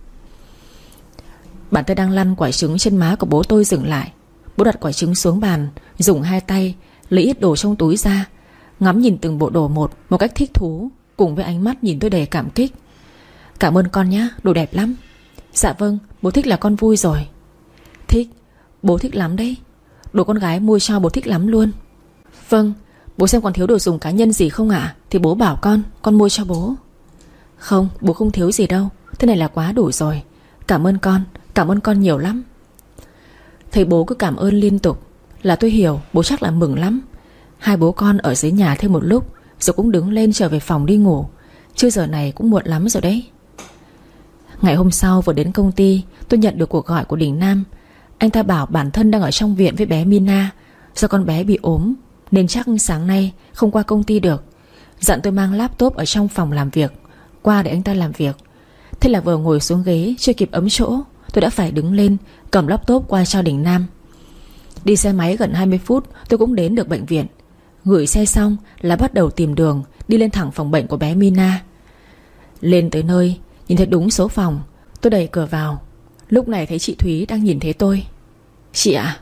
Bàn tay đang lăn quả trứng trên má của bố tôi dừng lại. Bố đặt quả trứng xuống bàn, dùng 2 tay lấy ít đồ trong túi ra, ngắm nhìn từng bộ đồ một cách thích thú, cùng với ánh mắt nhìn tôi đầy cảm kích. Cảm ơn con nhé, đồ đẹp lắm. Dạ vâng, bố thích là con vui rồi. Thích, bố thích lắm đấy. Đồ con gái mua cho bố thích lắm luôn. Vâng, bố xem còn thiếu đồ dùng cá nhân gì không ạ? Thì bố bảo con mua cho bố. Không, bố không thiếu gì đâu. Thế này là quá đủ rồi. Cảm ơn con nhiều lắm. Thấy bố cứ cảm ơn liên tục là tôi hiểu bố chắc là mừng lắm. Hai bố con ở dưới nhà thêm một lúc rồi cũng đứng lên trở về phòng đi ngủ, chứ giờ này cũng muộn lắm rồi đấy. Ngày hôm sau vừa đến công ty, tôi nhận được cuộc gọi của Đình Nam. Anh ta bảo bản thân đang ở trong viện với bé Mina, do con bé bị ốm nên chắc sáng nay không qua công ty được. Dặn tôi mang laptop ở trong phòng làm việc qua để anh ta làm việc. Thế là vừa ngồi xuống ghế chưa kịp ấm chỗ, tôi đã phải đứng lên cầm laptop qua cho Đình Nam. Đi xe máy gần 20 phút tôi cũng đến được bệnh viện. Gửi xe xong là bắt đầu tìm đường đi lên thẳng phòng bệnh của bé Mina. Lên tới nơi, nhìn thấy đúng số phòng, tôi đẩy cửa vào. Lúc này thấy chị Thúy đang nhìn thấy tôi. Chị ạ?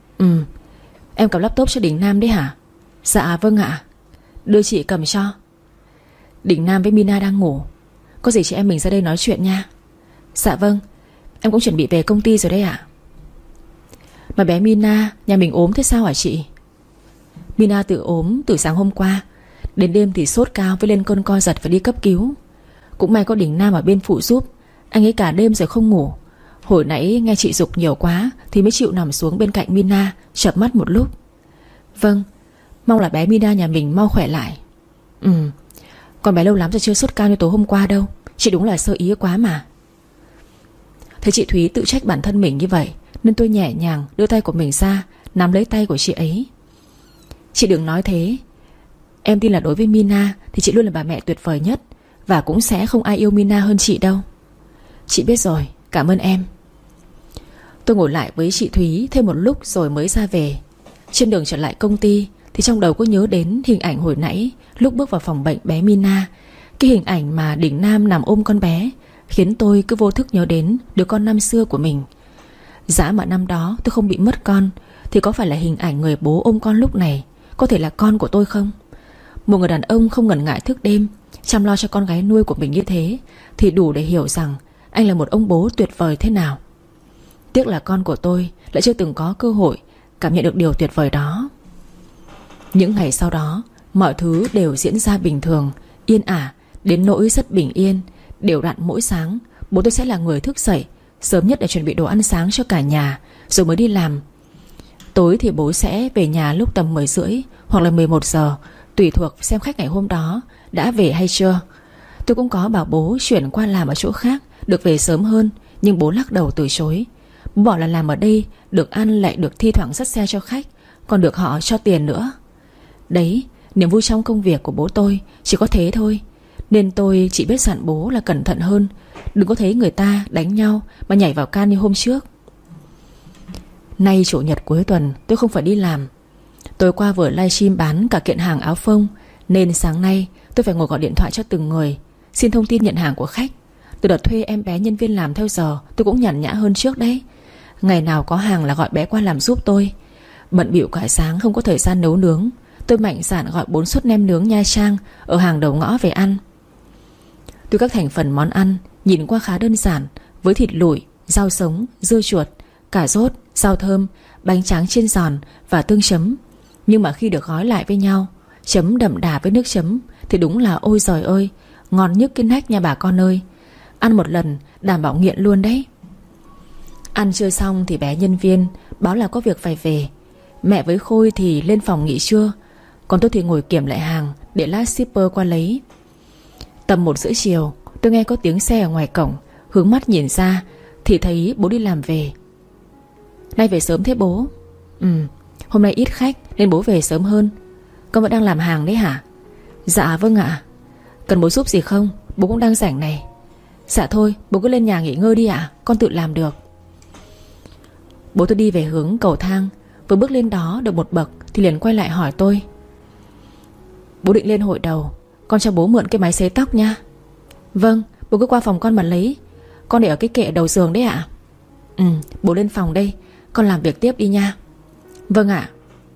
Em cầm laptop cho Đình Nam đấy hả? Dạ vâng ạ. Đưa chị cầm cho. Đình Nam với Mina đang ngủ, có gì chị em mình ra đây nói chuyện nha. Dạ vâng, em cũng chuẩn bị về công ty rồi đấy ạ. Mà bé Mina nhà mình ốm thế sao hả chị? Mina tự ốm từ sáng hôm qua, đến đêm thì sốt cao với lên cơn co giật phải đi cấp cứu. Cũng may có Đình Nam ở bên phụ giúp. Anh ấy cả đêm rồi không ngủ. Hồi nãy nghe chị giục nhiều quá thì mới chịu nằm xuống bên cạnh Mina chợp mắt một lúc. Vâng, mong là bé Mina nhà mình mau khỏe lại. Con bé lâu lắm rồi chưa sốt cao như tối hôm qua đâu. Chị đúng là sơ ý quá mà. Thấy chị Thúy tự trách bản thân mình như vậy nên tôi nhẹ nhàng đưa tay của mình ra nắm lấy tay của chị ấy. Chị đừng nói thế. Em tin là đối với Mina thì chị luôn là bà mẹ tuyệt vời nhất, và cũng sẽ không ai yêu Mina hơn chị đâu. Chị biết rồi, cảm ơn em. Tôi ngồi lại với chị Thúy thêm một lúc rồi mới ra về. Trên đường trở lại công ty thì trong đầu có nhớ đến hình ảnh hồi nãy lúc bước vào phòng bệnh bé Mina. Cái hình ảnh mà Đình Nam nằm ôm con bé khiến tôi cứ vô thức nhớ đến đứa con năm xưa của mình. Dã mà năm đó tôi không bị mất con thì có phải là hình ảnh người bố ôm con lúc này có thể là con của tôi không? Một người đàn ông không ngần ngại thức đêm chăm lo cho con gái nuôi của mình như thế thì đủ để hiểu rằng anh là một ông bố tuyệt vời thế nào. Tiếc là con của tôi lại chưa từng có cơ hội cảm nhận được điều tuyệt vời đó. Những ngày sau đó, mọi thứ đều diễn ra bình thường, yên ả, đến nỗi rất bình yên. Đều đặn mỗi sáng bố tôi sẽ là người thức dậy sớm nhất để chuẩn bị đồ ăn sáng cho cả nhà, rồi mới đi làm. Tối thì bố sẽ về nhà lúc tầm 10 rưỡi hoặc là 11 giờ, tùy thuộc xem khách ngày hôm đó đã về hay chưa. Tôi cũng có bảo bố chuyển qua làm ở chỗ khác, được về sớm hơn, nhưng bố lắc đầu từ chối. Bố bảo là làm ở đây được ăn, lại được thi thoảng dắt xe cho khách, còn được họ cho tiền nữa. Đấy, niềm vui trong công việc của bố tôi chỉ có thế thôi. Nên tôi chỉ biết dặn bố là cẩn thận hơn, đừng có thấy người ta đánh nhau mà nhảy vào can như hôm trước. Nay chủ nhật cuối tuần tôi không phải đi làm. Tối qua vừa livestream bán cả kiện hàng áo phông, nên sáng nay tôi phải ngồi gọi điện thoại cho từng người, xin thông tin nhận hàng của khách. Từ đợt thuê em bé nhân viên làm theo giờ, tôi cũng nhàn nhã hơn trước đấy. Ngày nào có hàng là gọi bé qua làm giúp tôi. Bận bịu cả sáng không có thời gian nấu nướng, tôi mạnh dạn gọi 4 suất nem nướng Nha Trang ở hàng đầu ngõ về ăn. Tuy các thành phần món ăn nhìn qua khá đơn giản, với thịt lụi, rau sống, dưa chuột, cà rốt, rau thơm, bánh tráng chiên giòn và tương chấm, nhưng mà khi được gói lại với nhau, chấm đậm đà với nước chấm, thì đúng là ôi giời ơi, ngon nhức cái nách nha bà con ơi. Ăn một lần đảm bảo nghiện luôn đấy. Ăn trưa xong thì bé nhân viên báo là có việc phải về. Mẹ với Khôi thì lên phòng nghỉ trưa, còn tôi thì ngồi kiểm lại hàng để lát shipper qua lấy. Tầm 1 rưỡi chiều, tôi nghe có tiếng xe ở ngoài cổng. Hướng mắt nhìn ra thì thấy bố đi làm về. Nay về sớm thế bố? Hôm nay ít khách nên bố về sớm hơn. Con vẫn đang làm hàng đấy hả? Dạ vâng ạ. Cần bố giúp gì không? Bố cũng đang rảnh này. Dạ thôi, bố cứ lên nhà nghỉ ngơi đi ạ, con tự làm được. Bố tôi đi về hướng cầu thang, vừa bước lên đó được một bậc thì liền quay lại hỏi tôi: bố định lên hội đầu, con cho bố mượn cái máy sấy tóc nha. Vâng, bố cứ qua phòng con mà lấy. Con để ở cái kệ đầu giường đấy ạ. Bố lên phòng đây, con làm việc tiếp đi nha. Vâng ạ.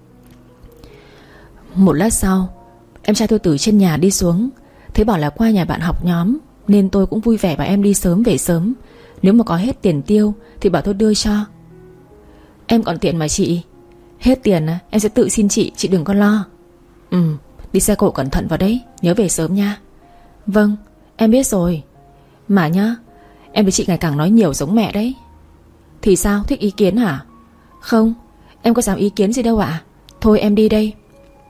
Một lát sau, em trai tôi từ trên nhà đi xuống, thấy bảo là qua nhà bạn học nhóm, nên tôi cũng vui vẻ bảo em đi sớm về sớm. Nếu mà có hết tiền tiêu thì bảo tôi đưa cho. Em còn tiền mà chị. Hết tiền em sẽ tự xin chị đừng có lo. Đi xe cộ cẩn thận vào đấy, nhớ về sớm nha. Vâng, em biết rồi. Mà nhá, em với chị ngày càng nói nhiều giống mẹ đấy. Thì sao, thích ý kiến hả? Không, em có dám ý kiến gì đâu ạ. Thôi em đi đây.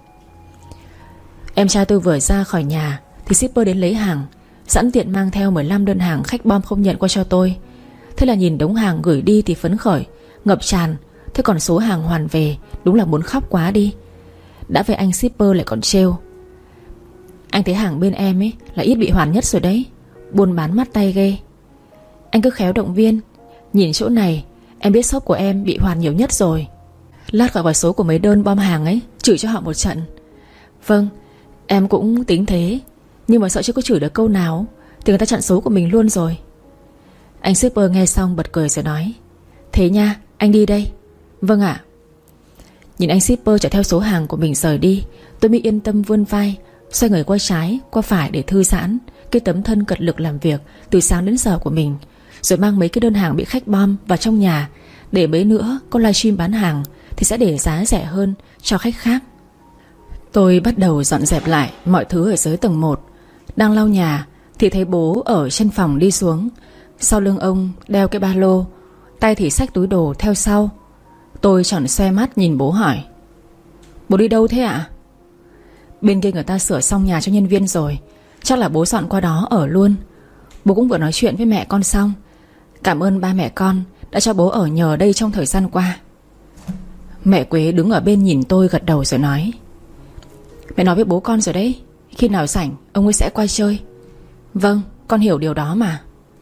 Em trai tôi vừa ra khỏi nhà thì shipper đến lấy hàng, sẵn tiện mang theo 15 đơn hàng khách bom không nhận qua cho tôi. Thế là nhìn đống hàng gửi đi thì phấn khởi, ngập tràn. Thế còn số hàng hoàn về, đúng là muốn khóc quá đi. Đã về anh shipper lại còn trêu: anh thấy hàng bên em ấy là ít bị hoàn nhất rồi đấy, buôn bán mắt tay ghê. Anh cứ khéo động viên, nhìn chỗ này em biết shop của em bị hoàn nhiều nhất rồi. Lát gọi vào số của mấy đơn bom hàng ấy, chửi cho họ một trận. Vâng, em cũng tính thế, nhưng mà sợ chưa có chửi được câu nào thì người ta chặn số của mình luôn rồi. Anh shipper nghe xong bật cười rồi nói: thế nha, anh đi đây. Vâng ạ. Nhìn anh shipper chở theo số hàng của mình rời đi, tôi mới yên tâm vươn vai, xoay người qua trái qua phải để thư giãn cái tấm thân cật lực làm việc từ sáng đến giờ của mình, rồi mang mấy cái đơn hàng bị khách bom vào trong nhà, để mấy nữa có livestream bán hàng thì sẽ để giá rẻ hơn cho khách khác. Tôi bắt đầu dọn dẹp lại mọi thứ ở dưới tầng 1. Đang lau nhà thì thấy bố ở trên phòng đi xuống. Sau lưng ông đeo cái ba lô, tay thì xách túi đồ theo sau. Tôi tròn xoe mắt nhìn bố hỏi: bố đi đâu thế ạ? Bên kia người ta sửa xong nhà cho nhân viên rồi, chắc là bố dọn qua đó ở luôn. Bố cũng vừa nói chuyện với mẹ con xong, cảm ơn ba mẹ con đã cho bố ở nhờ đây trong thời gian qua. Mẹ Quế đứng ở bên nhìn tôi gật đầu rồi nói: mẹ nói với bố con rồi đấy, khi nào rảnh ông ấy sẽ qua chơi. Vâng, con hiểu điều đó mà.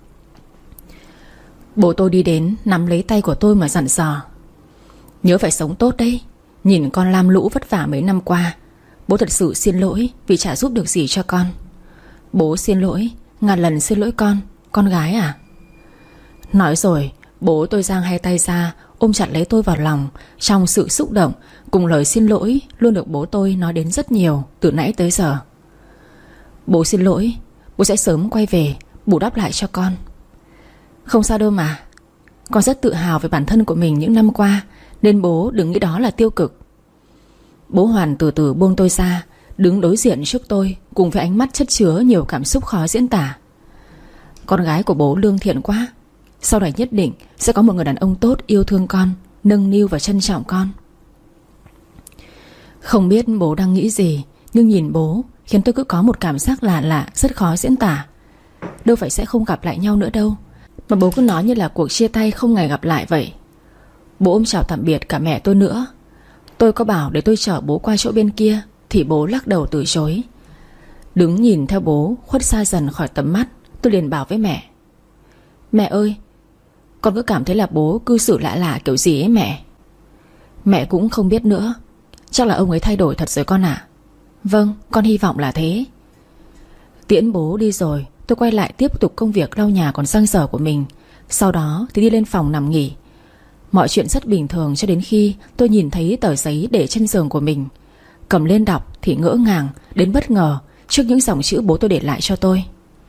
Bố tôi đi đến nắm lấy tay của tôi mà dặn dò: nhớ phải sống tốt đấy. Nhìn con lam lũ vất vả mấy năm qua, bố thật sự xin lỗi vì chả giúp được gì cho con. Bố xin lỗi, ngàn lần xin lỗi con gái à. Nói rồi bố tôi giang hai tay ra ôm chặt lấy tôi vào lòng, trong sự xúc động cùng lời xin lỗi luôn được bố tôi nói đến rất nhiều từ nãy tới giờ. Bố xin lỗi, bố sẽ sớm quay về bù đắp lại cho con. Không sao đâu mà, con rất tự hào về bản thân của mình những năm qua, nên bố đừng nghĩ đó là tiêu cực. Bố Hoàn từ từ buông tôi ra, đứng đối diện trước tôi cùng với ánh mắt chất chứa nhiều cảm xúc khó diễn tả. Con gái của bố lương thiện quá, Sau này nhất định sẽ có một người đàn ông tốt yêu thương con, nâng niu và trân trọng con. Không biết bố đang nghĩ gì, nhưng nhìn bố khiến tôi cứ có một cảm giác lạ lạ, rất khó diễn tả. Đâu phải sẽ không gặp lại nhau nữa đâu, mà bố cứ nói như là cuộc chia tay không ngày gặp lại vậy. Bố ôm chào tạm biệt cả mẹ tôi nữa. Tôi có bảo để tôi chở bố qua chỗ bên kia thì bố lắc đầu từ chối. Đứng nhìn theo bố khuất xa dần khỏi tầm mắt, tôi liền bảo với mẹ: Mẹ ơi, con cứ cảm thấy là bố cư xử lạ lạ kiểu gì ấy mẹ. Mẹ cũng không biết nữa. Chắc là ông ấy thay đổi thật rồi con ạ. Vâng, con hy vọng là thế. Tiễn bố đi rồi, tôi quay lại tiếp tục công việc lau nhà còn dang dở của mình. Sau đó thì đi lên phòng nằm nghỉ. Mọi chuyện rất bình thường cho đến khi tôi nhìn thấy tờ giấy để trên giường của mình. Cầm lên đọc thì ngỡ ngàng đến bất ngờ trước những dòng chữ bố tôi để lại cho tôi.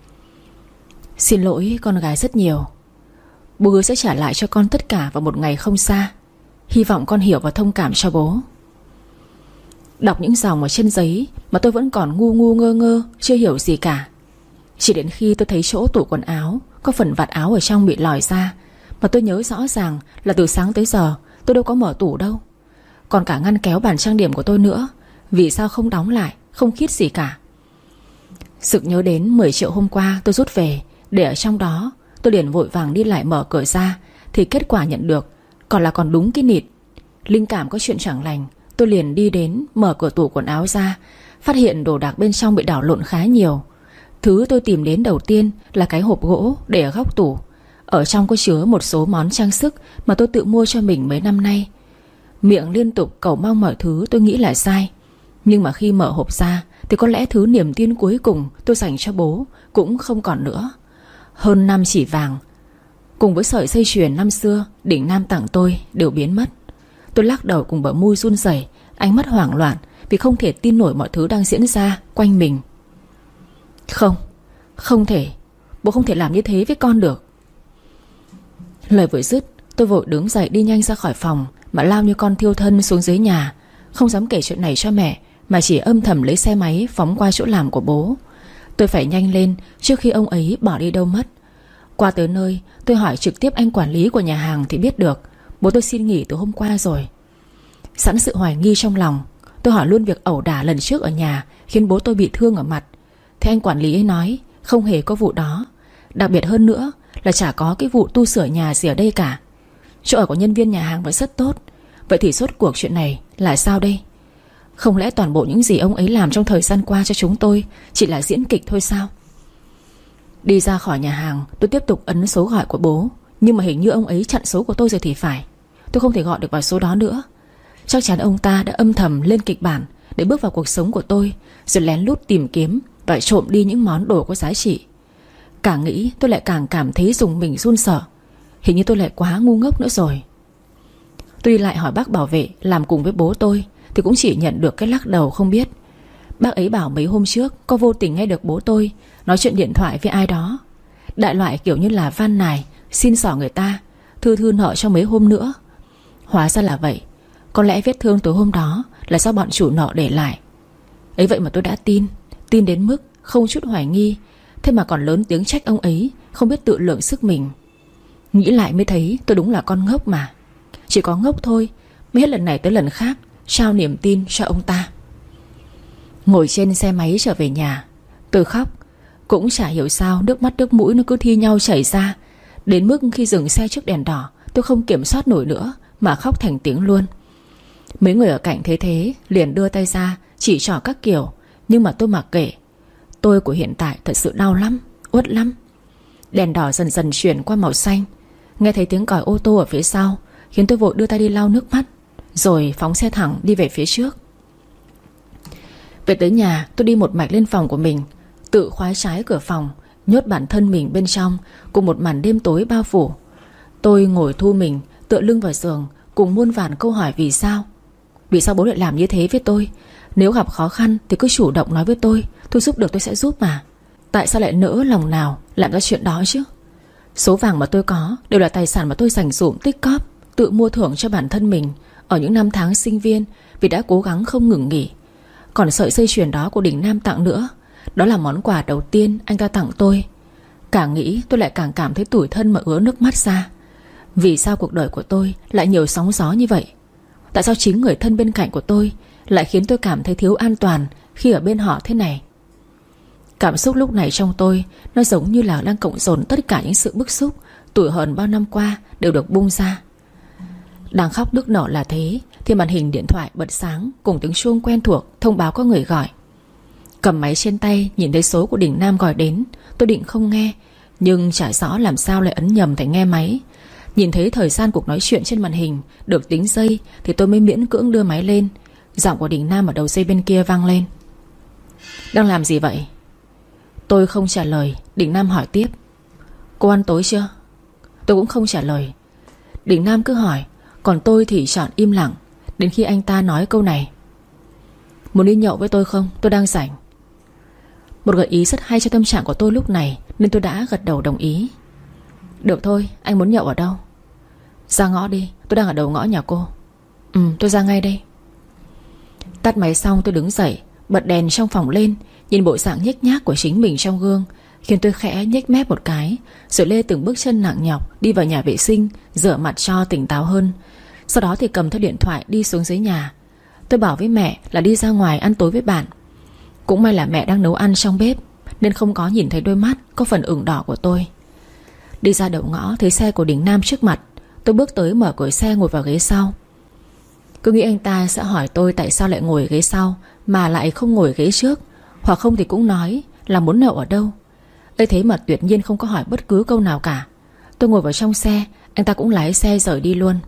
Xin lỗi con gái rất nhiều. Bố hứa sẽ trả lại cho con tất cả vào một ngày không xa. Hy vọng con hiểu và thông cảm cho bố. Đọc những dòng ở trên giấy mà tôi vẫn còn ngu ngu ngơ ngơ, chưa hiểu gì cả. Chỉ đến khi tôi thấy chỗ tủ quần áo có phần vạt áo ở trong bị lòi ra, mà tôi nhớ rõ ràng là từ sáng tới giờ tôi đâu có mở tủ đâu. Còn cả ngăn kéo bàn trang điểm của tôi nữa, vì sao không đóng lại, không khít gì cả. Sực nhớ đến 10 triệu hôm qua tôi rút về để ở trong đó. Tôi liền vội vàng đi lại mở cửa ra, thì kết quả nhận được còn đúng cái nịt. Linh cảm có chuyện chẳng lành, tôi liền đi đến mở cửa tủ quần áo ra, phát hiện đồ đạc bên trong bị đảo lộn khá nhiều. Thứ tôi tìm đến đầu tiên là cái hộp gỗ để ở góc tủ. Ở trong có chứa một số món trang sức mà tôi tự mua cho mình mấy năm nay. Miệng liên tục cầu mong mọi thứ tôi nghĩ là sai, nhưng mà khi mở hộp ra thì có lẽ thứ niềm tin cuối cùng tôi dành cho bố cũng không còn nữa. Hơn 5 chỉ vàng cùng với sợi dây chuyền năm xưa Đỉnh Nam tặng tôi đều biến mất. Tôi lắc đầu cùng bờ môi run rẩy, ánh mắt hoảng loạn vì không thể tin nổi mọi thứ đang diễn ra quanh mình. Không thể. Bố không thể làm như thế với con được. Lời vừa dứt, tôi vội đứng dậy đi nhanh ra khỏi phòng, mà lao như con thiêu thân xuống dưới nhà. Không dám kể chuyện này cho mẹ, mà chỉ âm thầm lấy xe máy phóng qua chỗ làm của bố. Tôi phải nhanh lên trước khi ông ấy bỏ đi đâu mất. Qua tới nơi, tôi hỏi trực tiếp anh quản lý của nhà hàng thì biết được bố tôi xin nghỉ từ hôm qua rồi. Sẵn sự hoài nghi trong lòng, tôi hỏi luôn việc ẩu đả lần trước ở nhà khiến bố tôi bị thương ở mặt. Thế anh quản lý ấy nói không hề có vụ đó. Đặc biệt hơn nữa là chả có cái vụ tu sửa nhà gì ở đây cả. Chỗ ở của nhân viên nhà hàng vẫn rất tốt. Vậy thì rốt cuộc chuyện này là sao đây? Không lẽ toàn bộ những gì ông ấy làm trong thời gian qua cho chúng tôi chỉ là diễn kịch thôi sao? Đi ra khỏi nhà hàng, tôi tiếp tục ấn số gọi của bố, nhưng mà hình như ông ấy chặn số của tôi rồi thì phải. Tôi không thể gọi được vào số đó nữa. Chắc chắn ông ta đã âm thầm lên kịch bản để bước vào cuộc sống của tôi, rồi lén lút tìm kiếm và trộm đi những món đồ có giá trị. Càng nghĩ tôi lại càng cảm thấy rùng mình run sợ. Hình như tôi lại quá ngu ngốc nữa rồi. Tôi đi lại hỏi bác bảo vệ làm cùng với bố tôi thì cũng chỉ nhận được cái lắc đầu không biết. Bác ấy bảo mấy hôm trước có vô tình nghe được bố tôi nói chuyện điện thoại với ai đó, đại loại kiểu như là van nài xin xỏ người ta thư nợ cho mấy hôm nữa. Hóa ra là vậy. Có lẽ vết thương tối hôm đó là do bọn chủ nợ để lại. Ấy vậy mà tôi đã tin đến mức không chút hoài nghi. Thế mà còn lớn tiếng trách ông ấy không biết tự lượng sức mình. Nghĩ lại mới thấy tôi đúng là con ngốc mà. Chỉ có ngốc thôi mới hết lần này tới lần khác trao niềm tin cho ông ta. Ngồi trên xe máy trở về nhà, tôi khóc. Cũng chả hiểu sao nước mắt nước mũi nó cứ thi nhau chảy ra. Đến mức khi dừng xe trước đèn đỏ, tôi không kiểm soát nổi nữa mà khóc thành tiếng luôn. Mấy người ở cạnh thấy thế liền đưa tay ra chỉ trỏ các kiểu, nhưng mà tôi mặc kệ. Tôi của hiện tại thật sự đau lắm, uất lắm. Đèn đỏ dần dần chuyển qua màu xanh. Nghe thấy tiếng còi ô tô ở phía sau khiến tôi vội đưa tay đi lau nước mắt, rồi phóng xe thẳng đi về phía trước. Về tới nhà, tôi đi một mạch lên phòng của mình, tự khóa trái cửa phòng, nhốt bản thân mình bên trong cùng một màn đêm tối bao phủ. Tôi ngồi thu mình tựa lưng vào giường cùng muôn vàn câu hỏi vì sao. Vì sao bố lại làm như thế với tôi? Nếu gặp khó khăn thì cứ chủ động nói với tôi giúp được tôi sẽ giúp mà. Tại sao lại nỡ lòng nào làm ra chuyện đó chứ? Số vàng mà tôi có đều là tài sản mà tôi dành dụm tích cóp, tự mua thưởng cho bản thân mình ở những năm tháng sinh viên vì đã cố gắng không ngừng nghỉ. Còn sợi dây chuyền đó của Đỉnh Nam tặng nữa, đó là món quà đầu tiên anh ta tặng tôi. Càng nghĩ tôi lại càng cảm thấy tủi thân mà ứa nước mắt ra. Vì sao cuộc đời của tôi lại nhiều sóng gió như vậy? Tại sao chính người thân bên cạnh của tôi lại khiến tôi cảm thấy thiếu an toàn khi ở bên họ thế này? Cảm xúc lúc này trong tôi nó giống như là đang cộng dồn tất cả những sự bức xúc, tủi hờn bao năm qua đều được bung ra. Đang khóc nức nở là thế thì màn hình điện thoại bật sáng cùng tiếng chuông quen thuộc thông báo có người gọi. Cầm máy trên tay nhìn thấy số của Đình Nam gọi đến. Tôi định không nghe, nhưng chả rõ làm sao lại ấn nhầm thành nghe máy. Nhìn thấy thời gian cuộc nói chuyện trên màn hình được tính giây thì tôi mới miễn cưỡng đưa máy lên. Giọng của Đình Nam ở đầu dây bên kia vang lên. Đang làm gì vậy? Tôi không trả lời. Đình Nam hỏi tiếp. Cô ăn tối chưa? Tôi cũng không trả lời. Đình Nam cứ hỏi, còn tôi thì chọn im lặng. Đến khi anh ta nói câu này. Muốn đi nhậu với tôi không? Tôi đang rảnh. Một gợi ý rất hay cho tâm trạng của tôi lúc này, nên tôi đã gật đầu đồng ý. Được thôi, anh muốn nhậu ở đâu? Ra ngõ đi, tôi đang ở đầu ngõ nhà cô. Tôi ra ngay đây. Tắt máy xong tôi đứng dậy, bật đèn trong phòng lên, nhìn bộ dạng nhếch nhác của chính mình trong gương, khiến tôi khẽ nhếch mép một cái, rồi lê từng bước chân nặng nhọc đi vào nhà vệ sinh, rửa mặt cho tỉnh táo hơn. Sau đó thì cầm theo điện thoại đi xuống dưới nhà. Tôi bảo với mẹ là đi ra ngoài ăn tối với bạn. Cũng may là mẹ đang nấu ăn trong bếp, nên không có nhìn thấy đôi mắt có phần ửng đỏ của tôi. Đi ra đầu ngõ thấy xe của Đình Nam trước mặt. Tôi bước tới mở cửa xe ngồi vào ghế sau. Cứ nghĩ anh ta sẽ hỏi tôi tại sao lại ngồi ghế sau mà lại không ngồi ghế trước, hoặc không thì cũng nói là muốn nhậu ở đâu. Ấy thế mà tuyệt nhiên không có hỏi bất cứ câu nào cả. Tôi ngồi vào trong xe, anh ta cũng lái xe rời đi luôn.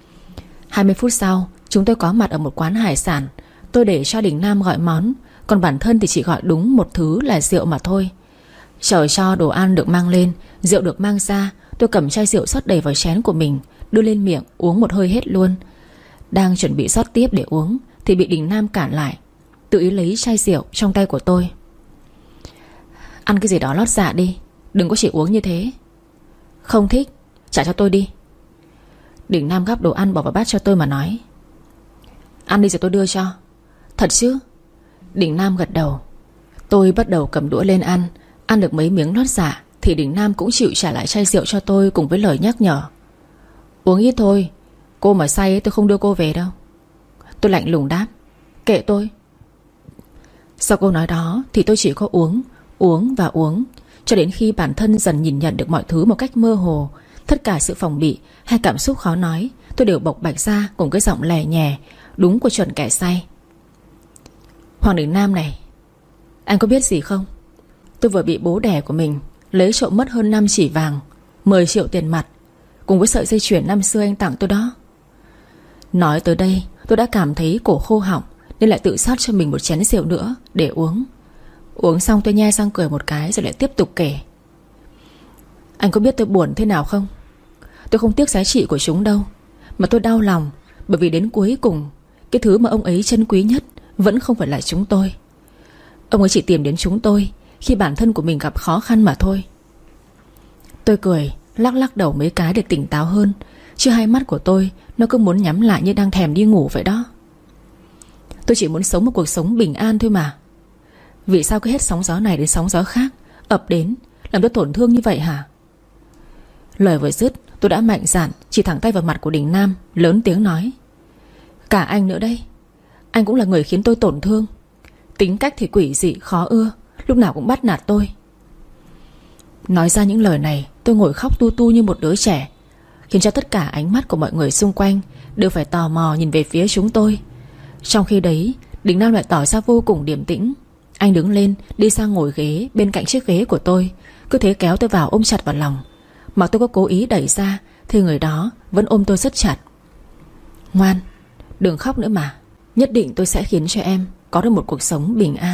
20 phút sau chúng tôi có mặt ở một quán hải sản. Tôi để cho Đình Nam gọi món, còn bản thân thì chỉ gọi đúng một thứ là rượu mà thôi. Chờ cho đồ ăn được mang lên, rượu được mang ra, tôi cầm chai rượu rót đầy vào chén của mình, đưa lên miệng uống một hơi hết luôn. Đang chuẩn bị rót tiếp để uống thì bị Đình Nam cản lại, tự ý lấy chai rượu trong tay của tôi. Ăn cái gì đó lót dạ đi, đừng có chỉ uống như thế. Không thích, trả cho tôi đi. Đình Nam gắp đồ ăn bỏ vào bát cho tôi mà nói. Ăn đi rồi tôi đưa cho. Thật chứ? Đình Nam gật đầu. Tôi bắt đầu cầm đũa lên ăn. Ăn được mấy miếng lót dạ thì Đình Nam cũng chịu trả lại chai rượu cho tôi, cùng với lời nhắc nhở. Uống ít thôi, cô mà say ấy, tôi không đưa cô về đâu. Tôi lạnh lùng đáp. Kệ tôi. Sau câu nói đó thì tôi chỉ có uống và uống, cho đến khi bản thân dần nhìn nhận được mọi thứ một cách mơ hồ. Tất cả sự phòng bị hay cảm xúc khó nói tôi đều bộc bạch ra cùng cái giọng lè nhè, đúng của chuẩn kẻ say. Hoàng Đình Nam này, anh có biết gì không? Tôi vừa bị bố đẻ của mình lấy trộm mất hơn 5 chỉ vàng, 10 triệu tiền mặt, cùng với sợi dây chuyền năm xưa anh tặng tôi đó. Nói tới đây tôi đã cảm thấy cổ khô họng, nên lại tự rót cho mình một chén rượu nữa để uống. Uống xong tôi nhe răng cười một cái rồi lại tiếp tục kể. Anh có biết tôi buồn thế nào không? Tôi không tiếc giá trị của chúng đâu, mà tôi đau lòng bởi vì đến cuối cùng cái thứ mà ông ấy trân quý nhất vẫn không phải là chúng tôi. Ông ấy chỉ tìm đến chúng tôi khi bản thân của mình gặp khó khăn mà thôi. Tôi cười, lắc lắc đầu mấy cái để tỉnh táo hơn, chứ hai mắt của tôi nó cứ muốn nhắm lại như đang thèm đi ngủ vậy đó. Tôi chỉ muốn sống một cuộc sống bình an thôi mà. Vì sao cứ hết sóng gió này đến sóng gió khác ập đến làm tôi tổn thương như vậy hả? Lời vừa dứt tôi đã mạnh dạn chỉ thẳng tay vào mặt của Đình Nam, lớn tiếng nói. Cả anh nữa đây, anh cũng là người khiến tôi tổn thương. Tính cách thì quỷ dị khó ưa, lúc nào cũng bắt nạt tôi. Nói ra những lời này tôi ngồi khóc tu tu như một đứa trẻ, khiến cho tất cả ánh mắt của mọi người xung quanh đều phải tò mò nhìn về phía chúng tôi. Trong khi đấy Đình Nam lại tỏ ra vô cùng điềm tĩnh. Anh đứng lên đi sang ngồi ghế bên cạnh chiếc ghế của tôi, cứ thế kéo tôi vào ôm chặt vào lòng. Mà tôi có cố ý đẩy ra thì người đó vẫn ôm tôi rất chặt. Ngoan, đừng khóc nữa mà. Nhất định tôi sẽ khiến cho em có được một cuộc sống bình an.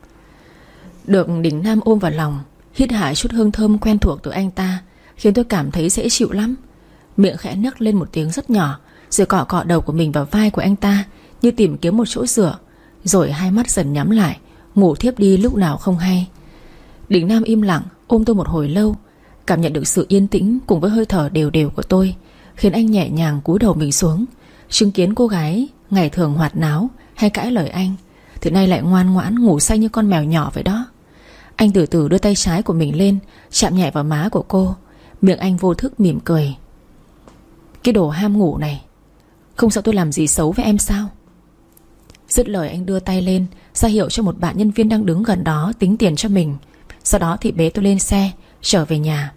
Được Đình Nam ôm vào lòng, hít hà chút hương thơm quen thuộc từ anh ta, khiến tôi cảm thấy dễ chịu lắm. Miệng khẽ nấc lên một tiếng rất nhỏ, rồi cọ cọ đầu của mình vào vai của anh ta, như tìm kiếm một chỗ dựa. Rồi hai mắt dần nhắm lại, ngủ thiếp đi lúc nào không hay. Đình Nam im lặng ôm tôi một hồi lâu, cảm nhận được sự yên tĩnh cùng với hơi thở đều đều của tôi, khiến anh nhẹ nhàng cúi đầu mình xuống. Chứng kiến cô gái ngày thường hoạt náo hay cãi lời anh thì nay lại ngoan ngoãn ngủ say như con mèo nhỏ vậy đó. Anh từ từ đưa tay trái của mình lên, chạm nhẹ vào má của cô. Miệng anh vô thức mỉm cười. Cái đồ ham ngủ này, không sợ tôi làm gì xấu với em sao? Dứt lời anh đưa tay lên ra hiệu cho một bạn nhân viên đang đứng gần đó tính tiền cho mình. Sau đó thì bế tôi lên xe trở về nhà.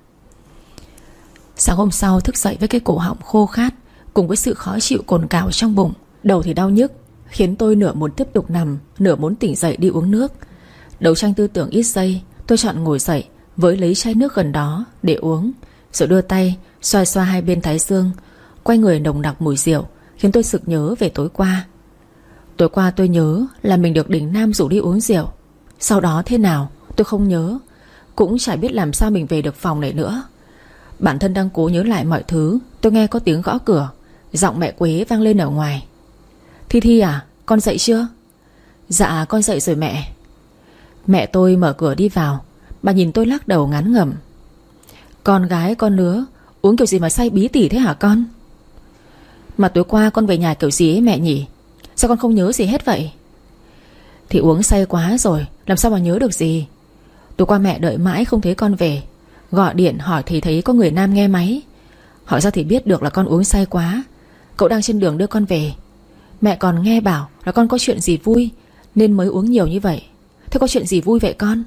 Sáng hôm sau thức dậy với cái cổ họng khô khát cùng với sự khó chịu cồn cào trong bụng. Đầu thì đau nhức, khiến tôi nửa muốn tiếp tục nằm, nửa muốn tỉnh dậy đi uống nước. Đấu tranh tư tưởng ít giây, tôi chọn ngồi dậy với lấy chai nước gần đó để uống, rồi đưa tay xoa xoa hai bên thái dương. Quay người nồng nặc mùi rượu khiến tôi sực nhớ về tối qua. Tối qua tôi nhớ là mình được Đình Nam rủ đi uống rượu. Sau đó thế nào tôi không nhớ, cũng chả biết làm sao mình về được phòng này nữa. Bản thân đang cố nhớ lại mọi thứ, tôi nghe có tiếng gõ cửa. Giọng mẹ Quế vang lên ở ngoài. Thi Thi à, con dậy chưa? Dạ con dậy rồi mẹ. Mẹ tôi mở cửa đi vào. Bà nhìn tôi lắc đầu ngán ngẩm. Con gái con nứa uống kiểu gì mà say bí tỉ thế hả con? Mà tối qua con về nhà kiểu gì ấy mẹ nhỉ? Sao con không nhớ gì hết vậy? Thì uống say quá rồi, làm sao mà nhớ được gì. Tối qua mẹ đợi mãi không thấy con về. Gọi điện hỏi thì thấy có người nam nghe máy. Hỏi ra thì biết được là con uống say quá. Cậu đang trên đường đưa con về. Mẹ còn nghe bảo là con có chuyện gì vui nên mới uống nhiều như vậy. Thế có chuyện gì vui vậy con?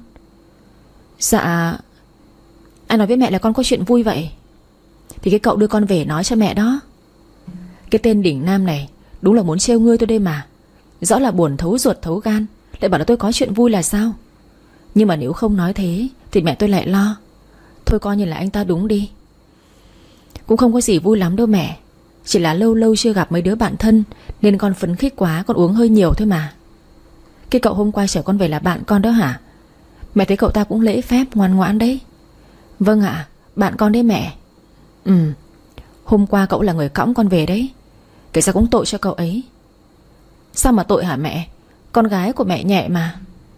Dạ, anh nói với mẹ là con có chuyện vui vậy. Thì cái cậu đưa con về nói cho mẹ đó. Cái tên Đình Nam này đúng là muốn trêu ngươi tôi đây mà. Rõ là buồn thấu ruột thấu gan, lại bảo là tôi có chuyện vui là sao? Nhưng mà nếu không nói thế thì mẹ tôi lại lo. Thôi coi như là anh ta đúng đi. Cũng không có gì vui lắm đâu mẹ. Chỉ là lâu lâu chưa gặp mấy đứa bạn thân nên con phấn khích quá, con uống hơi nhiều thôi mà. Cái cậu hôm qua chở con về là bạn con đó hả? Mẹ thấy cậu ta cũng lễ phép ngoan ngoãn đấy. Vâng ạ, bạn con đấy mẹ. Hôm qua cậu là người cõng con về đấy. Kể ra cũng tội cho cậu ấy. Sao mà tội hả mẹ? Con gái của mẹ nhẹ mà.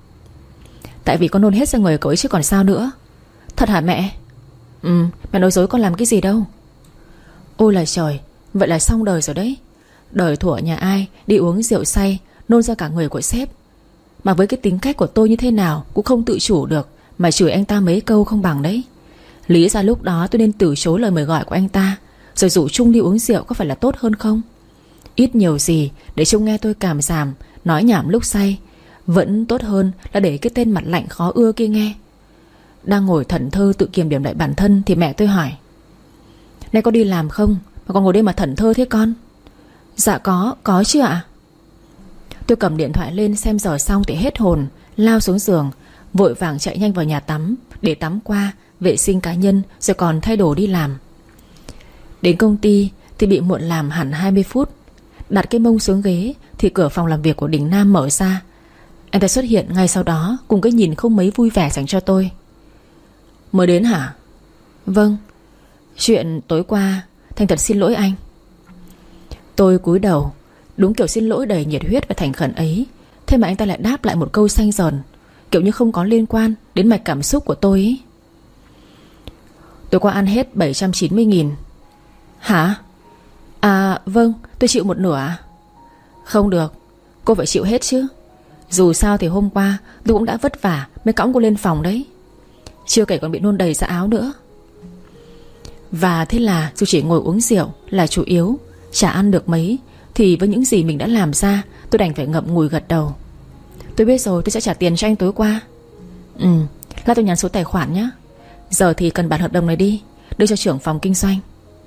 Tại vì con nôn hết ra người cậu ấy chứ còn sao nữa. Thật hả mẹ? Mẹ nói dối con làm cái gì đâu. Ôi là trời, vậy là xong đời rồi đấy. Đời thuở nhà ai đi uống rượu say nôn ra cả người của sếp. Mà với cái tính cách của tôi như thế nào cũng không tự chủ được mà chửi anh ta mấy câu không bằng đấy. Lý ra lúc đó tôi nên từ chối lời mời gọi của anh ta, rồi rủ Trung đi uống rượu có phải là tốt hơn không? Ít nhiều gì để Trung nghe tôi cảm giảm, nói nhảm lúc say, vẫn tốt hơn là để cái tên mặt lạnh khó ưa kia nghe. Đang ngồi thẫn thơ tự kiềm điểm lại bản thân thì mẹ tôi hỏi: Nay có đi làm không mà còn ngồi đây mà thẫn thơ thế con? Dạ có chứ ạ. Tôi cầm điện thoại lên xem giờ xong thì hết hồn, lao xuống giường, vội vàng chạy nhanh vào nhà tắm để tắm qua, vệ sinh cá nhân rồi còn thay đồ đi làm. Đến công ty thì bị muộn làm hẳn 20 phút. Đặt cái mông xuống ghế thì cửa phòng làm việc của Đình Nam mở ra. Anh ta xuất hiện ngay sau đó cùng cái nhìn không mấy vui vẻ dành cho tôi. Mới đến hả? Vâng. Chuyện tối qua thành thật xin lỗi anh. Tôi cúi đầu. Đúng kiểu xin lỗi đầy nhiệt huyết và thành khẩn ấy. Thế mà anh ta lại đáp lại một câu xanh dần, kiểu như không có liên quan đến mạch cảm xúc của tôi ấy. Tối qua ăn hết 790.000. Hả? À vâng, tôi chịu một nửa à? Không được, cô phải chịu hết chứ. Dù sao thì hôm qua tôi cũng đã vất vả mới cõng cô lên phòng đấy. Chưa kể còn bị nôn đầy ra áo nữa. Và thế là dù chỉ ngồi uống rượu là chủ yếu, chả ăn được mấy, thì với những gì mình đã làm ra, tôi đành phải ngậm ngùi gật đầu. Tôi biết rồi, tôi sẽ trả tiền cho anh tối qua. Lát tôi nhắn số tài khoản nhé. Giờ thì cần bản hợp đồng này đi, đưa cho trưởng phòng kinh doanh.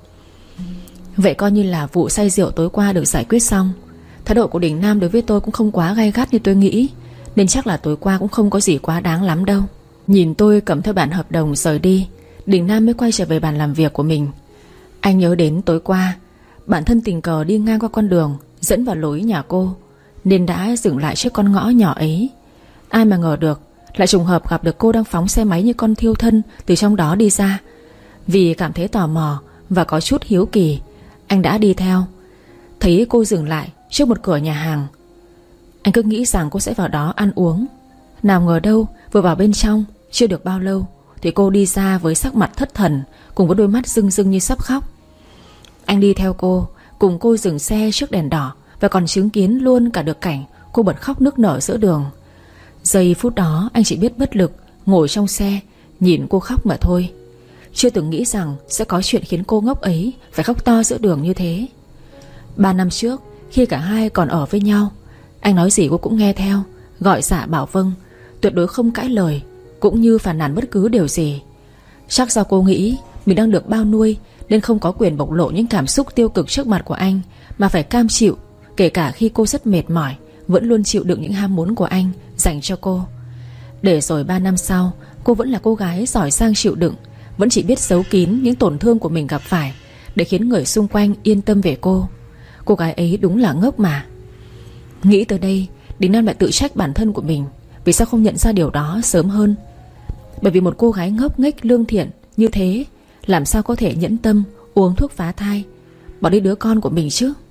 Vậy coi như là vụ say rượu tối qua được giải quyết xong. Thái độ của Đình Nam đối với tôi cũng không quá gay gắt như tôi nghĩ, nên chắc là tối qua cũng không có gì quá đáng lắm đâu. Nhìn tôi cầm theo bản hợp đồng rời đi, Đình Nam mới quay trở về bàn làm việc của mình. Anh nhớ đến tối qua bản thân tình cờ đi ngang qua con đường dẫn vào lối nhà cô, nên đã dừng lại trước con ngõ nhỏ ấy. Ai mà ngờ được lại trùng hợp gặp được cô đang phóng xe máy như con thiêu thân từ trong đó đi ra. Vì cảm thấy tò mò và có chút hiếu kỳ, anh đã đi theo. Thấy cô dừng lại trước một cửa nhà hàng, anh cứ nghĩ rằng cô sẽ vào đó ăn uống. Nào ngờ đâu, vừa vào bên trong chưa được bao lâu thì cô đi ra với sắc mặt thất thần, cùng với đôi mắt rưng rưng như sắp khóc. Anh đi theo cô, cùng cô dừng xe trước đèn đỏ, và còn chứng kiến luôn cả được cảnh cô bật khóc nức nở giữa đường. Giây phút đó anh chỉ biết bất lực ngồi trong xe nhìn cô khóc mà thôi. Chưa từng nghĩ rằng sẽ có chuyện khiến cô ngốc ấy phải khóc to giữa đường như thế. 3 năm trước, khi cả hai còn ở với nhau, anh nói gì cô cũng nghe theo, gọi dạ bảo vâng, tuyệt đối không cãi lời, cũng như phàn nàn bất cứ điều gì. Chắc do cô nghĩ mình đang được bao nuôi nên không có quyền bộc lộ những cảm xúc tiêu cực trước mặt của anh, mà phải cam chịu. Kể cả khi cô rất mệt mỏi, vẫn luôn chịu đựng những ham muốn của anh dành cho cô. Để rồi 3 năm sau, cô vẫn là cô gái giỏi giang chịu đựng, vẫn chỉ biết giấu kín những tổn thương của mình gặp phải, để khiến người xung quanh yên tâm về cô. Cô gái ấy đúng là ngốc mà. Nghĩ tới đây, Đình Nam lại tự trách bản thân của mình. Vì sao không nhận ra điều đó sớm hơn? Bởi vì một cô gái ngốc nghếch lương thiện như thế làm sao có thể nhẫn tâm uống thuốc phá thai, bỏ đi đứa con của mình chứ?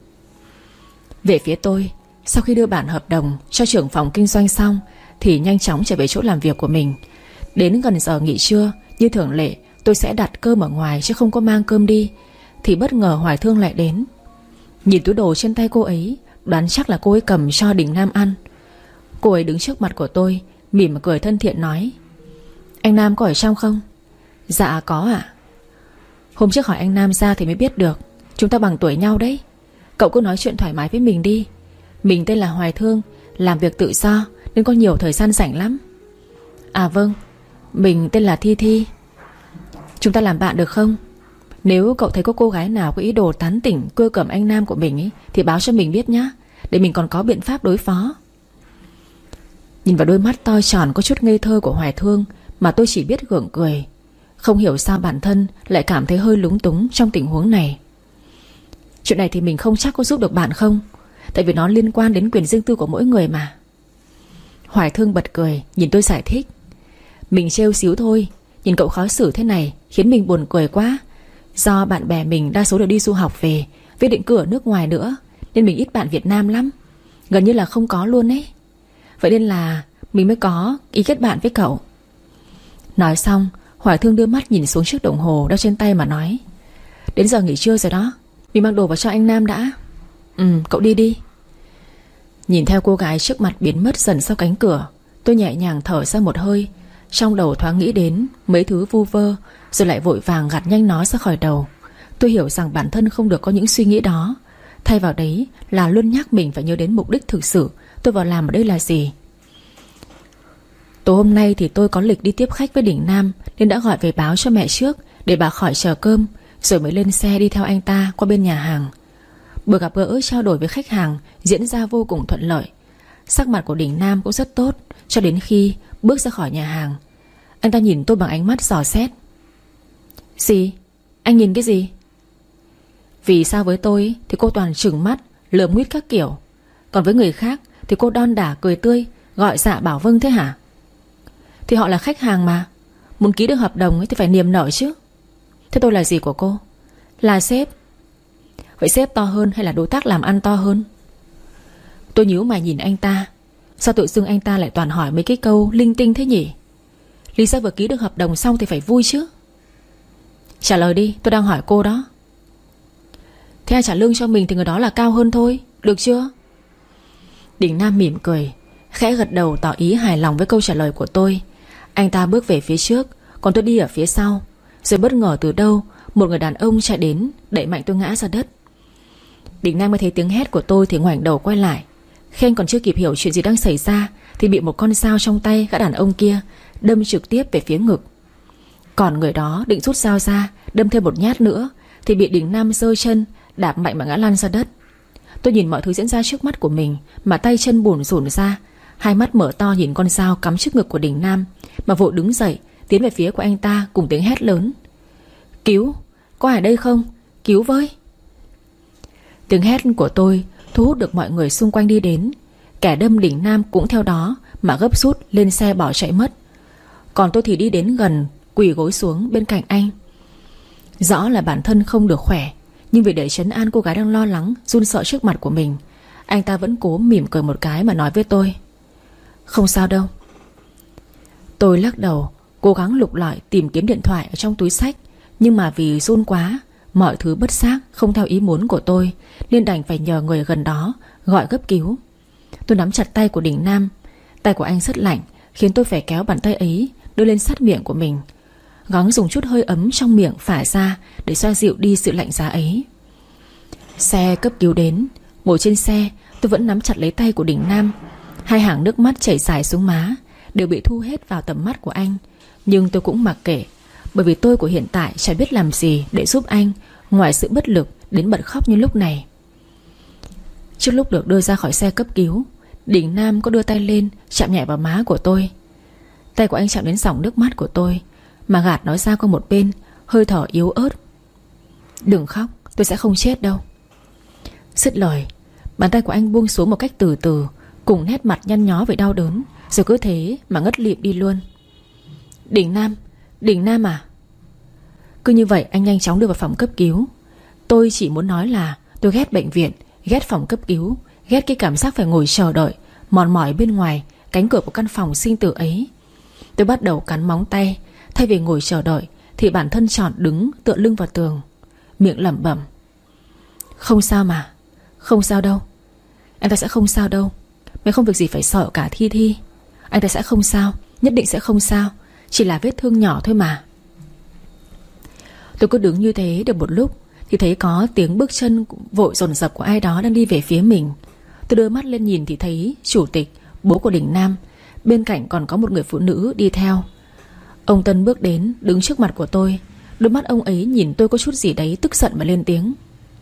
Về phía tôi, sau khi đưa bản hợp đồng cho trưởng phòng kinh doanh xong thì nhanh chóng trở về chỗ làm việc của mình. Đến gần giờ nghỉ trưa, như thường lệ tôi sẽ đặt cơm ở ngoài chứ không có mang cơm đi, thì bất ngờ Hoài Thương lại đến. Nhìn túi đồ trên tay cô ấy, đoán chắc là cô ấy cầm cho Đình Nam ăn. Cô ấy đứng trước mặt của tôi, mỉm cười thân thiện nói: "Anh Nam có ở trong không?" "Dạ có ạ." "Hôm trước hỏi anh Nam ra thì mới biết được, chúng ta bằng tuổi nhau đấy. Cậu cứ nói chuyện thoải mái với mình đi. Mình tên là Hoài Thương, làm việc tự do nên có nhiều thời gian rảnh lắm." "À vâng, mình tên là Thi Thi." "Chúng ta làm bạn được không? Nếu cậu thấy có cô gái nào có ý đồ tán tỉnh cưa cẩm anh Nam của mình ấy, thì báo cho mình biết nhé, để mình còn có biện pháp đối phó." Nhìn vào đôi mắt to tròn có chút ngây thơ của Hoài Thương mà tôi chỉ biết gượng cười. Không hiểu sao bản thân lại cảm thấy hơi lúng túng trong tình huống này. Chuyện này thì mình không chắc có giúp được bạn không, tại vì nó liên quan đến quyền riêng tư của mỗi người mà. Hoài Thương bật cười nhìn tôi giải thích: "Mình trêu xíu thôi, nhìn cậu khó xử thế này khiến mình buồn cười quá. Do bạn bè mình đa số đều đi du học về, với định cư ở nước ngoài nữa, nên mình ít bạn Việt Nam lắm, gần như là không có luôn ấy. Vậy nên là mình mới có ý kết bạn với cậu." Nói xong, Hoài Thương đưa mắt nhìn xuống chiếc đồng hồ đeo trên tay mà nói: "Đến giờ nghỉ trưa rồi đó, mình mang đồ vào cho anh Nam đã." Cậu đi đi." Nhìn theo cô gái trước mặt biến mất dần sau cánh cửa, tôi nhẹ nhàng thở ra một hơi. Trong đầu thoáng nghĩ đến mấy thứ vu vơ, rồi lại vội vàng gạt nhanh nó ra khỏi đầu. Tôi hiểu rằng bản thân không được có những suy nghĩ đó. Thay vào đấy là luôn nhắc mình phải nhớ đến mục đích thực sự tôi vào làm ở đây là gì. Tối hôm nay thì tôi có lịch đi tiếp khách với Đình Nam, nên đã gọi về báo cho mẹ trước để bà khỏi chờ cơm, rồi mới lên xe đi theo anh ta qua bên nhà hàng. Buổi gặp gỡ trao đổi với khách hàng diễn ra vô cùng thuận lợi. Sắc mặt của Đình Nam cũng rất tốt, cho đến khi bước ra khỏi nhà hàng. Anh ta nhìn tôi bằng ánh mắt dò xét. "Gì? Anh nhìn cái gì?" Vì sao với tôi thì cô toàn trừng mắt, lườm nguýt các kiểu, còn với người khác thì cô đon đả cười tươi, gọi dạ bảo vâng thế hả? Thì họ là khách hàng mà, muốn ký được hợp đồng ấy thì phải niềm nở chứ. Thế tôi là gì của cô? Là sếp. Vậy sếp to hơn hay là đối tác làm ăn to hơn? Tôi nhíu mày nhìn anh ta. Sao tự dưng anh ta lại toàn hỏi mấy cái câu linh tinh thế nhỉ? Lisa vừa ký được hợp đồng xong thì phải vui chứ. Trả lời đi, tôi đang hỏi cô đó. Thế ai trả lương cho mình thì người đó là cao hơn thôi, được chưa? Đình Nam mỉm cười, khẽ gật đầu tỏ ý hài lòng với câu trả lời của tôi. Anh ta bước về phía trước, còn tôi đi ở phía sau. Rồi bất ngờ từ đâu một người đàn ông chạy đến, đẩy mạnh tôi ngã ra đất. Đình Nam mới thấy tiếng hét của tôi thì ngoảnh đầu quay lại. Khen còn chưa kịp hiểu chuyện gì đang xảy ra thì bị một con dao trong tay gã đàn ông kia đâm trực tiếp về phía ngực. Còn người đó định rút dao ra đâm thêm một nhát nữa thì bị Đình Nam giơ chân đạp mạnh mà ngã lăn ra đất. Tôi nhìn mọi thứ diễn ra trước mắt của mình mà tay chân bủn rủn ra, hai mắt mở to nhìn con dao cắm trước ngực của Đình Nam, mà vội đứng dậy tiến về phía của anh ta cùng tiếng hét lớn: "Cứu! Có ai ở đây không? Cứu với!" Tiếng hét của tôi thu hút được mọi người xung quanh đi đến. Kẻ đâm Đình Nam cũng theo đó mà gấp rút lên xe bỏ chạy mất. Còn tôi thì đi đến gần, quỳ gối xuống bên cạnh anh. Rõ là bản thân không được khỏe, nhưng vì để trấn an cô gái đang lo lắng run sợ trước mặt của mình, anh ta vẫn cố mỉm cười một cái mà nói với tôi: "Không sao đâu." Tôi lắc đầu, cố gắng lục lọi tìm kiếm điện thoại ở trong túi xách, nhưng mà vì run quá, mọi thứ bất xác không theo ý muốn của tôi, nên đành phải nhờ người gần đó gọi cấp cứu. Tôi nắm chặt tay của Đình Nam. Tay của anh rất lạnh, khiến tôi phải kéo bàn tay ấy đưa lên sát miệng của mình, gắng dùng chút hơi ấm trong miệng phả ra để xoa dịu đi sự lạnh giá ấy. Xe cấp cứu đến. Ngồi trên xe, tôi vẫn nắm chặt lấy tay của Đình Nam. Hai hàng nước mắt chảy dài xuống má, đều bị thu hết vào tầm mắt của anh. Nhưng tôi cũng mặc kệ, bởi vì tôi của hiện tại chẳng biết làm gì để giúp anh, ngoài sự bất lực đến bật khóc như lúc này. Trước lúc được đưa ra khỏi xe cấp cứu, Đình Nam có đưa tay lên chạm nhẹ vào má của tôi. Tay của anh chạm đến dòng nước mắt của tôi, mà gạt nó ra qua một bên, hơi thở yếu ớt. Đừng khóc, tôi sẽ không chết đâu. Dứt lời, bàn tay của anh buông xuống một cách từ từ, cùng nét mặt nhăn nhó vì đau đớn, rồi cứ thế mà ngất lịm đi luôn. Đình Nam à? Cứ như vậy anh nhanh chóng đưa vào phòng cấp cứu. Tôi chỉ muốn nói là tôi ghét bệnh viện, ghét phòng cấp cứu, ghét cái cảm giác phải ngồi chờ đợi mòn mỏi bên ngoài cánh cửa của căn phòng sinh tử ấy. Tôi bắt đầu cắn móng tay. Thay vì ngồi chờ đợi thì bản thân chọn đứng tựa lưng vào tường, miệng lẩm bẩm: không sao mà, không sao đâu. Anh ta sẽ không sao đâu. Mày không việc gì phải sợ cả Thi Thi. Anh ta sẽ không sao, nhất định sẽ không sao. Chỉ là vết thương nhỏ thôi mà. Tôi cứ đứng như thế được một lúc thì thấy có tiếng bước chân vội dồn dập của ai đó đang đi về phía mình. Tôi đưa mắt lên nhìn thì thấy chủ tịch, bố của Đình Nam. Bên cạnh còn có một người phụ nữ đi theo. Ông Tân bước đến, đứng trước mặt của tôi. Đôi mắt ông ấy nhìn tôi có chút gì đấy tức giận mà lên tiếng: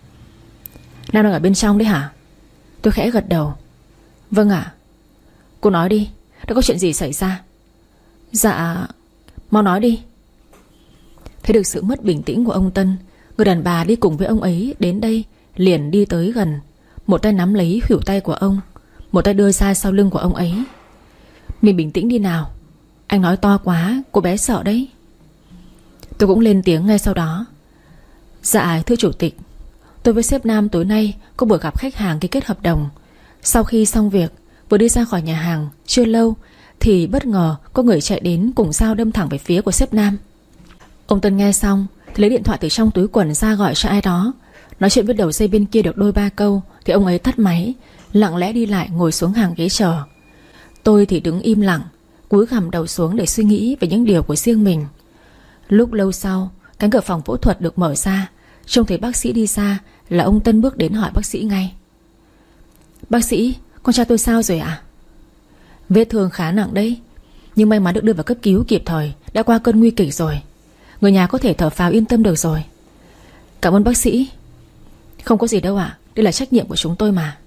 Nam đang ở bên trong đấy hả? Tôi khẽ gật đầu. Vâng ạ. Cô nói đi, đã có chuyện gì xảy ra? Dạ, mau nói đi. Thấy được sự mất bình tĩnh của ông Tân, người đàn bà đi cùng với ông ấy đến đây liền đi tới gần, một tay nắm lấy khuỷu tay của ông, một tay đưa ra sau lưng của ông ấy. Mình bình tĩnh đi nào, anh nói to quá, cô bé sợ đấy. Tôi cũng lên tiếng ngay sau đó. Dạ thưa chủ tịch, tôi với sếp Nam tối nay có buổi gặp khách hàng ký kết hợp đồng. Sau khi xong việc, vừa đi ra khỏi nhà hàng chưa lâu thì bất ngờ có người chạy đến cùng dao đâm thẳng về phía của sếp Nam. Ông Tân nghe xong thì lấy điện thoại từ trong túi quần ra gọi cho ai đó. Nói chuyện với đầu dây bên kia được đôi ba câu thì ông ấy tắt máy, lặng lẽ đi lại ngồi xuống hàng ghế chờ. Tôi thì đứng im lặng, cúi gằm đầu xuống để suy nghĩ về những điều của riêng mình. Lúc lâu sau, cánh cửa phòng phẫu thuật được mở ra. Trông thấy bác sĩ đi ra là ông Tân bước đến hỏi bác sĩ ngay: Bác sĩ, con trai tôi sao rồi ạ? Vết thương khá nặng đấy, nhưng may mắn được đưa vào cấp cứu kịp thời, đã qua cơn nguy kịch rồi. Người nhà có thể thở phào yên tâm được rồi. Cảm ơn bác sĩ. Không có gì đâu ạ, đây là trách nhiệm của chúng tôi mà.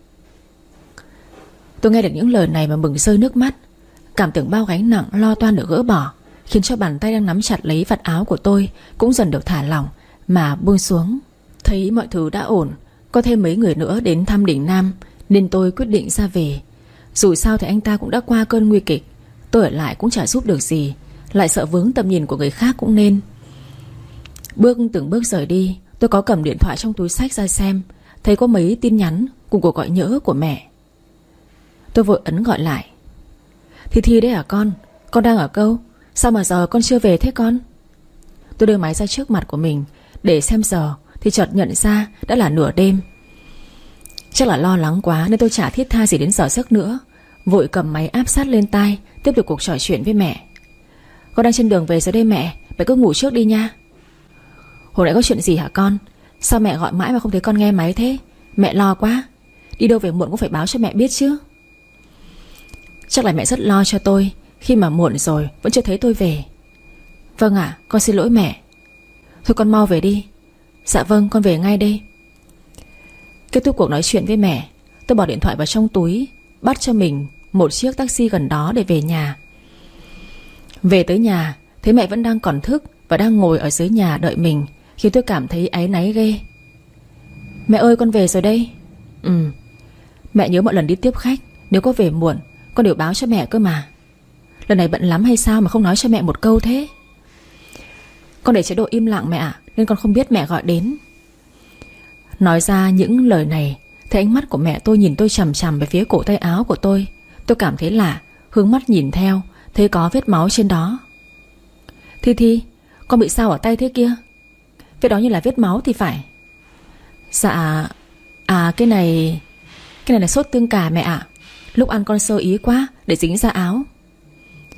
Tôi nghe được những lời này mà mừng rơi nước mắt. Cảm tưởng bao gánh nặng lo toan được gỡ bỏ, khiến cho bàn tay đang nắm chặt lấy vạt áo của tôi cũng dần được thả lỏng mà buông xuống. Thấy mọi thứ đã ổn, có thêm mấy người nữa đến thăm Đình Nam, nên tôi quyết định ra về. Dù sao thì anh ta cũng đã qua cơn nguy kịch, tôi ở lại cũng chả giúp được gì, lại sợ vướng tầm nhìn của người khác cũng nên. Từng bước rời đi, tôi có cầm điện thoại trong túi xách ra xem, thấy có mấy tin nhắn cùng cuộc gọi nhỡ của mẹ. Tôi vội ấn gọi lại. Thi Thi đấy hả con? Con đang ở đâu? Sao mà giờ con chưa về thế con? Tôi đưa máy ra trước mặt của mình để xem giờ thì chợt nhận ra đã là nửa đêm. Chắc là lo lắng quá nên tôi chả thiết tha gì đến giờ giấc nữa, vội cầm máy áp sát lên tai, tiếp tục cuộc trò chuyện với mẹ. Con đang trên đường về rồi đây mẹ, mẹ cứ ngủ trước đi nha. Hồi nãy có chuyện gì hả con? Sao mẹ gọi mãi mà không thấy con nghe máy thế? Mẹ lo quá. Đi đâu về muộn cũng phải báo cho mẹ biết chứ. Chắc là mẹ rất lo cho tôi khi mà muộn rồi vẫn chưa thấy tôi về. Vâng ạ, con xin lỗi mẹ. Thôi con mau về đi. Dạ vâng, con về ngay đây. Kết thúc cuộc nói chuyện với mẹ, tôi bỏ điện thoại vào trong túi, bắt cho mình một chiếc taxi gần đó để về nhà. Về tới nhà, thấy mẹ vẫn đang còn thức và đang ngồi ở dưới nhà đợi mình, khiến tôi cảm thấy áy náy ghê. Mẹ ơi, con về rồi đây. Mẹ nhớ mọi lần đi tiếp khách, nếu có về muộn con đều báo cho mẹ cơ mà. Lần này bận lắm hay sao mà không nói cho mẹ một câu thế? Con để chế độ im lặng mẹ ạ, nên con không biết mẹ gọi đến. Nói ra những lời này, thấy ánh mắt của mẹ tôi nhìn tôi chằm chằm về phía cổ tay áo của tôi. Tôi cảm thấy lạ, hướng mắt nhìn theo, thấy có vết máu trên đó. Thi, con bị sao ở tay thế kia? Vết đó như là vết máu thì phải. Dạ, cái này là sốt tương cà mẹ ạ. Lúc ăn con sơ ý quá để dính ra áo.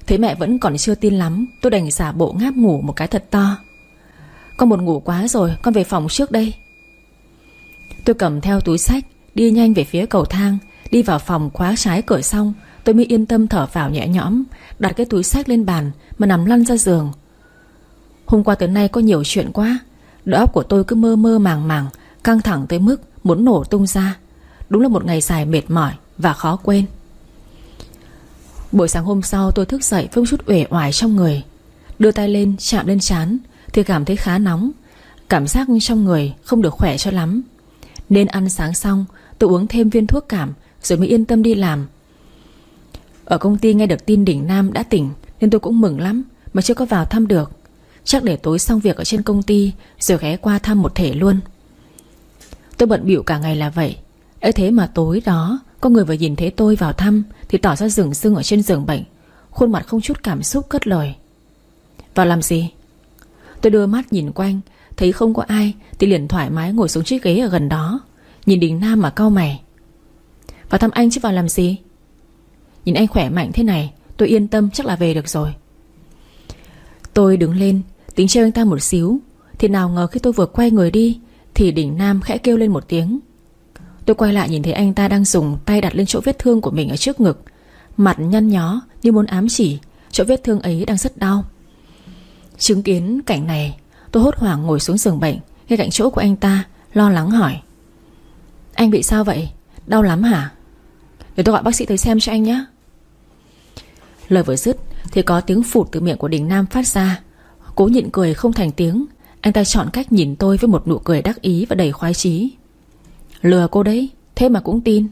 Thấy mẹ vẫn còn chưa tin lắm, tôi đành giả bộ ngáp ngủ một cái thật to. Con buồn ngủ quá rồi, con về phòng trước đây. Tôi cầm theo túi xách, đi nhanh về phía cầu thang. Đi vào phòng khóa trái cửa xong, tôi mới yên tâm thở phào nhẹ nhõm, đặt cái túi xách lên bàn mà nằm lăn ra giường. Hôm qua tới nay có nhiều chuyện quá, đầu óc của tôi cứ mơ mơ màng màng, căng thẳng tới mức muốn nổ tung ra. Đúng là một ngày dài mệt mỏi và khó quên. Buổi sáng hôm sau tôi thức dậy với một chút uể oải trong người. Đưa tay lên chạm lên trán thì cảm thấy khá nóng. Cảm giác trong người không được khỏe cho lắm. Nên ăn sáng xong tôi uống thêm viên thuốc cảm rồi mới yên tâm đi làm. Ở công ty nghe được tin Đình Nam đã tỉnh nên tôi cũng mừng lắm, mà chưa có vào thăm được. Chắc để tối xong việc ở trên công ty rồi ghé qua thăm một thể luôn. Tôi bận bịu cả ngày là vậy. Ấy thế mà tối đó có người vừa nhìn thấy tôi vào thăm thì tỏ ra rừng rưng ở trên giường bệnh, khuôn mặt không chút cảm xúc cất lời: vào làm gì? Tôi đưa mắt nhìn quanh, thấy không có ai thì liền thoải mái ngồi xuống chiếc ghế ở gần đó, nhìn Đình Nam mà cau mày: vào thăm anh chứ vào làm gì? Nhìn anh khỏe mạnh thế này, tôi yên tâm chắc là về được rồi. Tôi đứng lên tính trêu anh ta một xíu, thì nào ngờ khi tôi vừa quay người đi thì Đình Nam khẽ kêu lên một tiếng. Tôi quay lại nhìn thấy anh ta đang dùng tay đặt lên chỗ vết thương của mình ở trước ngực, mặt nhăn nhó như muốn ám chỉ chỗ vết thương ấy đang rất đau. Chứng kiến cảnh này, tôi hốt hoảng ngồi xuống giường bệnh ngay cạnh chỗ của anh ta, lo lắng hỏi: anh bị sao vậy? Đau lắm hả? Để tôi gọi bác sĩ tới xem cho anh nhé. Lời vừa dứt thì có tiếng phụt từ miệng của Đình Nam phát ra. Cố nhịn cười không thành tiếng, anh ta chọn cách nhìn tôi với một nụ cười đắc ý và đầy khoái chí. Lừa cô đấy, thế mà cũng tin.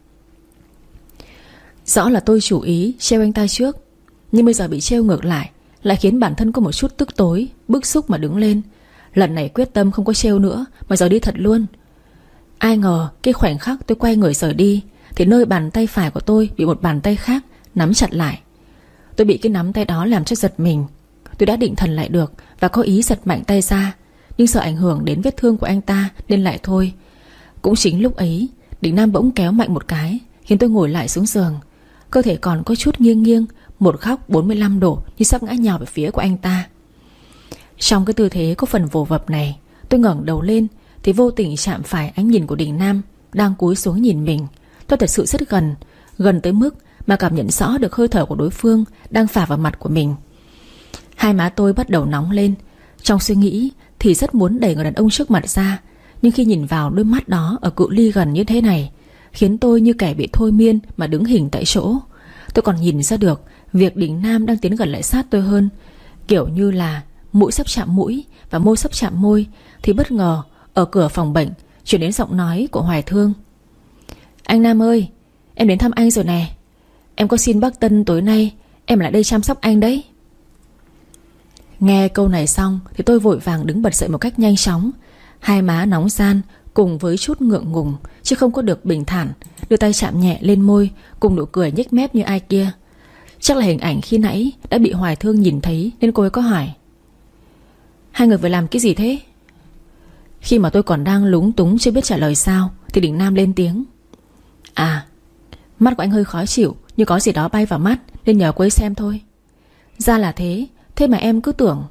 Rõ là tôi chủ ý trêu anh ta trước, nhưng bây giờ bị trêu ngược lại khiến bản thân có một chút tức tối, bức xúc mà đứng lên. Lần này quyết tâm không có trêu nữa mà giờ đi thật luôn. Ai ngờ cái khoảnh khắc tôi quay người rời đi thì nơi bàn tay phải của tôi bị một bàn tay khác nắm chặt lại. Tôi bị cái nắm tay đó làm cho giật mình. Tôi đã định thần lại được và có ý giật mạnh tay ra, nhưng sợ ảnh hưởng đến vết thương của anh ta nên lại thôi. Cũng chính lúc ấy, Đình Nam bỗng kéo mạnh một cái, khiến tôi ngồi lại xuống giường. Cơ thể còn có chút nghiêng nghiêng, một góc 45 độ như sắp ngã nhào về phía của anh ta. Trong cái tư thế có phần vồ vập này, tôi ngẩng đầu lên thì vô tình chạm phải ánh nhìn của Đình Nam đang cúi xuống nhìn mình. Tôi thật sự rất gần, gần tới mức mà cảm nhận rõ được hơi thở của đối phương đang phả vào mặt của mình. Hai má tôi bắt đầu nóng lên. Trong suy nghĩ thì rất muốn đẩy người đàn ông trước mặt ra, nhưng khi nhìn vào đôi mắt đó ở cự ly gần như thế này, khiến tôi như kẻ bị thôi miên mà đứng hình tại chỗ. Tôi còn nhìn ra được việc Đình Nam đang tiến gần lại sát tôi hơn, kiểu như là mũi sắp chạm mũi và môi sắp chạm môi, thì bất ngờ ở cửa phòng bệnh chuyển đến giọng nói của Hoài Thương: anh Nam ơi, em đến thăm anh rồi nè. Em có xin bác Tân tối nay em lại đây chăm sóc anh đấy. Nghe câu này xong thì tôi vội vàng đứng bật dậy một cách nhanh chóng. Hai má nóng ran cùng với chút ngượng ngùng chứ không có được bình thản, đưa tay chạm nhẹ lên môi cùng nụ cười nhếch mép như ai kia. Chắc là hình ảnh khi nãy đã bị Hoài Thương nhìn thấy nên cô ấy có hỏi: hai người vừa làm cái gì thế? Khi mà tôi còn đang lúng túng chưa biết trả lời sao thì Đình Nam lên tiếng: à, mắt của anh hơi khó chịu, như có gì đó bay vào mắt nên nhờ cô ấy xem thôi. Ra là thế, thế mà em cứ tưởng.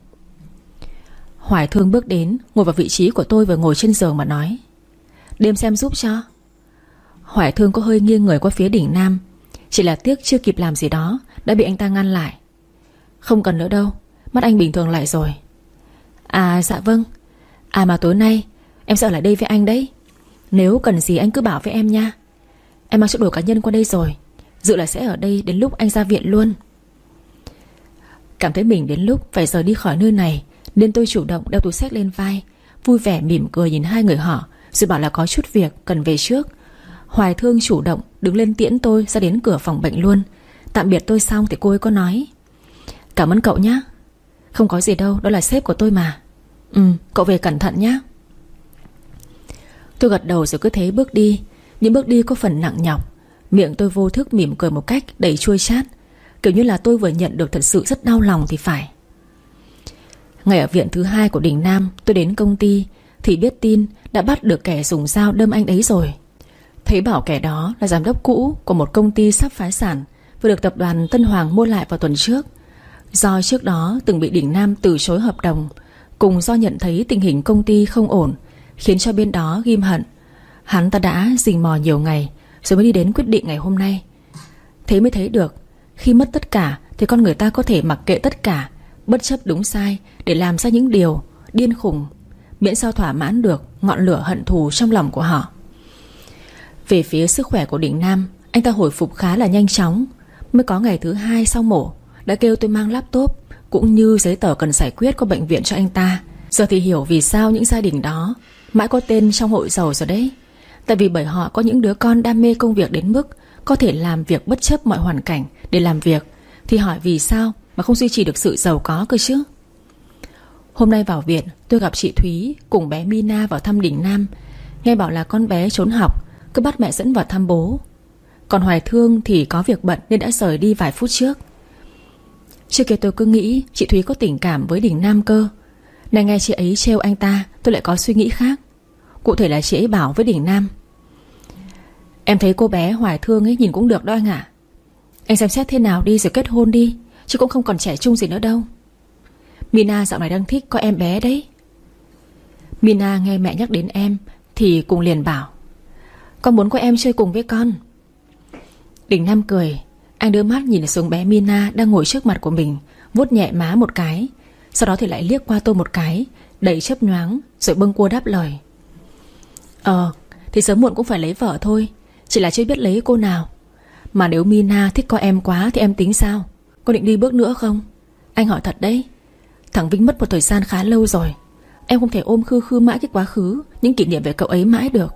Hoài Thương bước đến, ngồi vào vị trí của tôi vừa ngồi trên giường mà nói: đêm xem giúp cho. Hoài Thương có hơi nghiêng người qua phía Đình Nam, chỉ là tiếc chưa kịp làm gì đó đã bị anh ta ngăn lại. Không cần nữa đâu, mắt anh bình thường lại rồi. À dạ vâng. À mà tối nay em sẽ ở lại đây với anh đấy. Nếu cần gì anh cứ bảo với em nha. Em mang chỗ đồ cá nhân qua đây rồi, dự là sẽ ở đây đến lúc anh ra viện luôn. Cảm thấy mình đến lúc phải rời đi khỏi nơi này nên tôi chủ động đeo túi xách lên vai, vui vẻ mỉm cười nhìn hai người họ, rồi bảo là có chút việc cần về trước. Hoài Thương chủ động đứng lên tiễn tôi ra đến cửa phòng bệnh luôn. Tạm biệt tôi xong thì cô ấy có nói: cảm ơn cậu nhé. Không có gì đâu, đó là sếp của tôi mà. Cậu về cẩn thận nhé. Tôi gật đầu rồi cứ thế bước đi. Nhưng bước đi có phần nặng nhọc. Miệng tôi vô thức mỉm cười một cách đầy chua chát, kiểu như là tôi vừa nhận được thật sự rất đau lòng thì phải. Ngày ở viện thứ 2 của Đình Nam, tôi đến công ty thì biết tin đã bắt được kẻ dùng dao đâm anh ấy rồi. Thấy bảo kẻ đó là giám đốc cũ của một công ty sắp phá sản, vừa được tập đoàn Tân Hoàng mua lại vào tuần trước. Do trước đó từng bị Đình Nam từ chối hợp đồng, cùng do nhận thấy tình hình công ty không ổn, khiến cho bên đó ghim hận, hắn ta đã rình mò nhiều ngày rồi mới đi đến quyết định ngày hôm nay. Thế mới thấy được, khi mất tất cả thì con người ta có thể mặc kệ tất cả, bất chấp đúng sai để làm ra những điều điên khùng, miễn sao thỏa mãn được ngọn lửa hận thù trong lòng của họ. Về phía sức khỏe của Đình Nam, anh ta hồi phục khá là nhanh chóng. Mới có ngày thứ 2 sau mổ đã kêu tôi mang laptop cũng như giấy tờ cần giải quyết của bệnh viện cho anh ta. Giờ thì hiểu vì sao những gia đình đó mãi có tên trong hội giàu rồi đấy. Tại vì bởi họ có những đứa con đam mê công việc đến mức có thể làm việc bất chấp mọi hoàn cảnh để làm việc. Thì hỏi vì sao mà không duy trì được sự giàu có cơ chứ. Hôm nay vào viện, tôi gặp chị Thúy cùng bé Mina vào thăm Đình Nam. Nghe bảo là con bé trốn học, cứ bắt mẹ dẫn vào thăm bố. Còn Hoài Thương thì có việc bận nên đã rời đi vài phút trước. Trước kia tôi cứ nghĩ chị Thúy có tình cảm với Đình Nam cơ. Này nghe chị ấy trêu anh ta, tôi lại có suy nghĩ khác. Cụ thể là chị ấy bảo với Đình Nam: em thấy cô bé Hoài Thương ấy nhìn cũng được đó anh ạ. Anh xem xét thế nào đi rồi kết hôn đi, chứ cũng không còn trẻ trung gì nữa đâu. Mina dạo này đang thích có em bé đấy. Mina nghe mẹ nhắc đến em thì cùng liền bảo: con muốn có em chơi cùng với con. Đình Nam cười. Anh đưa mắt nhìn xuống bé Mina đang ngồi trước mặt của mình, vuốt nhẹ má một cái. Sau đó thì lại liếc qua tôi một cái, đầy chớp nhoáng, rồi bâng quơ đáp lời: thì sớm muộn cũng phải lấy vợ thôi, chỉ là chưa biết lấy cô nào. Mà nếu Mina thích có em quá thì em tính sao? Có định đi bước nữa không? Anh hỏi thật đấy. Thằng Vinh mất một thời gian khá lâu rồi. Em không thể ôm khư khư mãi cái quá khứ, những kỷ niệm về cậu ấy mãi được.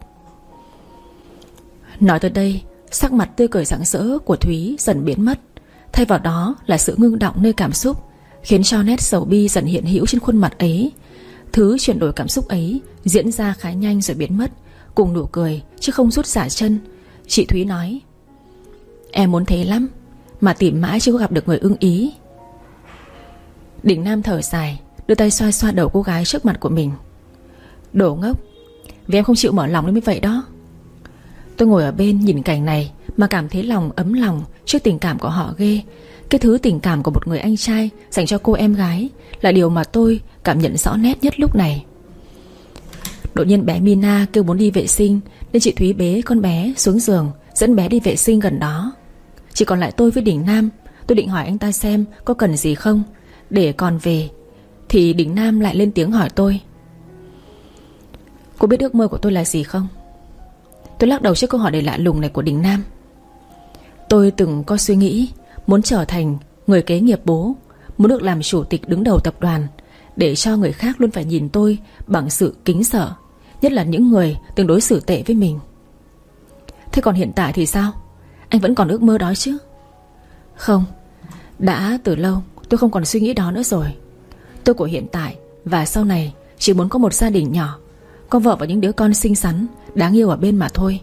Nói tới đây, sắc mặt tươi cười rạng rỡ của Thúy dần biến mất, thay vào đó là sự ngưng động nơi cảm xúc, khiến cho nét sầu bi dần hiện hữu trên khuôn mặt ấy. Thứ chuyển đổi cảm xúc ấy diễn ra khá nhanh rồi biến mất, cùng nụ cười chứ không rút xả chân. Chị Thúy nói: em muốn thế lắm, mà tìm mãi chưa có gặp được người ưng ý. Đình Nam thở dài, đưa tay xoa xoa đầu cô gái trước mặt của mình. Đồ ngốc, vì em không chịu mở lòng nên mới vậy đó. Tôi ngồi ở bên nhìn cảnh này mà cảm thấy lòng ấm lòng trước tình cảm của họ ghê. Cái thứ tình cảm của một người anh trai dành cho cô em gái là điều mà tôi cảm nhận rõ nét nhất lúc này. Đột nhiên bé Mina kêu muốn đi vệ sinh, nên chị Thúy bế con bé xuống giường, dẫn bé đi vệ sinh gần đó. Chỉ còn lại tôi với Đình Nam. Tôi định hỏi anh ta xem có cần gì không để còn về, thì Đình Nam lại lên tiếng hỏi tôi: cô biết ước mơ của tôi là gì không? Tôi lắc đầu trước câu hỏi đầy lạ lùng này của Đình Nam. Tôi từng có suy nghĩ muốn trở thành người kế nghiệp bố, muốn được làm chủ tịch đứng đầu tập đoàn, để cho người khác luôn phải nhìn tôi bằng sự kính sợ, nhất là những người từng đối xử tệ với mình. Thế còn hiện tại thì sao? Anh vẫn còn ước mơ đó chứ? Không, đã từ lâu tôi không còn suy nghĩ đó nữa rồi. Tôi của hiện tại và sau này chỉ muốn có một gia đình nhỏ, có vợ và những đứa con xinh xắn, đáng yêu ở bên mà thôi.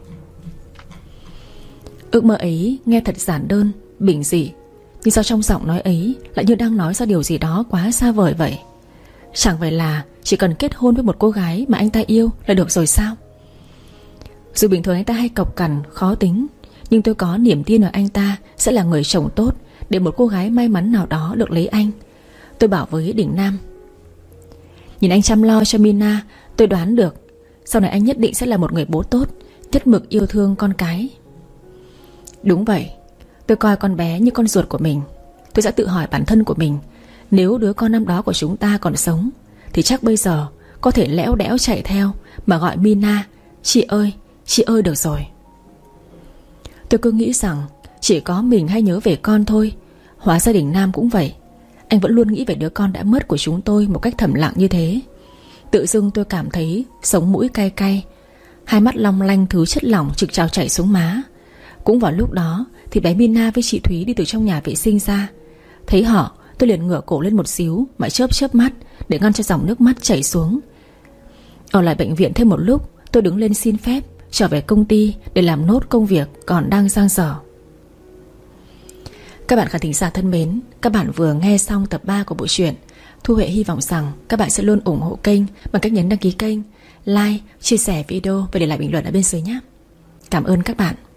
Ước mơ ấy nghe thật giản đơn, bình dị, nhưng sao trong giọng nói ấy lại như đang nói ra điều gì đó quá xa vời vậy. Chẳng phải là chỉ cần kết hôn với một cô gái mà anh ta yêu là được rồi sao? Dù bình thường anh ta hay cộc cằn, khó tính, nhưng tôi có niềm tin ở anh ta sẽ là người chồng tốt để một cô gái may mắn nào đó được lấy anh. Tôi bảo với Đình Nam: nhìn anh chăm lo cho Mina, tôi đoán được sau này anh nhất định sẽ là một người bố tốt, nhất mực yêu thương con cái. Đúng vậy, tôi coi con bé như con ruột của mình. Tôi sẽ tự hỏi bản thân của mình, nếu đứa con năm đó của chúng ta còn sống thì chắc bây giờ có thể lẽo đẽo chạy theo mà gọi Mina chị ơi được rồi. Tôi cứ nghĩ rằng chỉ có mình hay nhớ về con thôi. Hóa ra Đình Nam cũng vậy. Anh vẫn luôn nghĩ về đứa con đã mất của chúng tôi một cách thầm lặng như thế. Tự dưng tôi cảm thấy sống mũi cay cay, hai mắt long lanh thứ chất lỏng trực trào chảy xuống má. Cũng vào lúc đó thì bé Mina với chị Thúy đi từ trong nhà vệ sinh ra. Thấy họ, tôi liền ngửa cổ lên một xíu mà chớp mắt để ngăn cho dòng nước mắt chảy xuống. Ở lại bệnh viện thêm một lúc, tôi đứng lên xin phép trở về công ty để làm nốt công việc còn đang dang dở. Các bạn khán thính giả thân mến, các bạn vừa nghe xong tập 3 của bộ truyện. Thu Huệ hy vọng rằng các bạn sẽ luôn ủng hộ kênh bằng cách nhấn đăng ký kênh, like, chia sẻ video và để lại bình luận ở bên dưới nhé. Cảm ơn các bạn.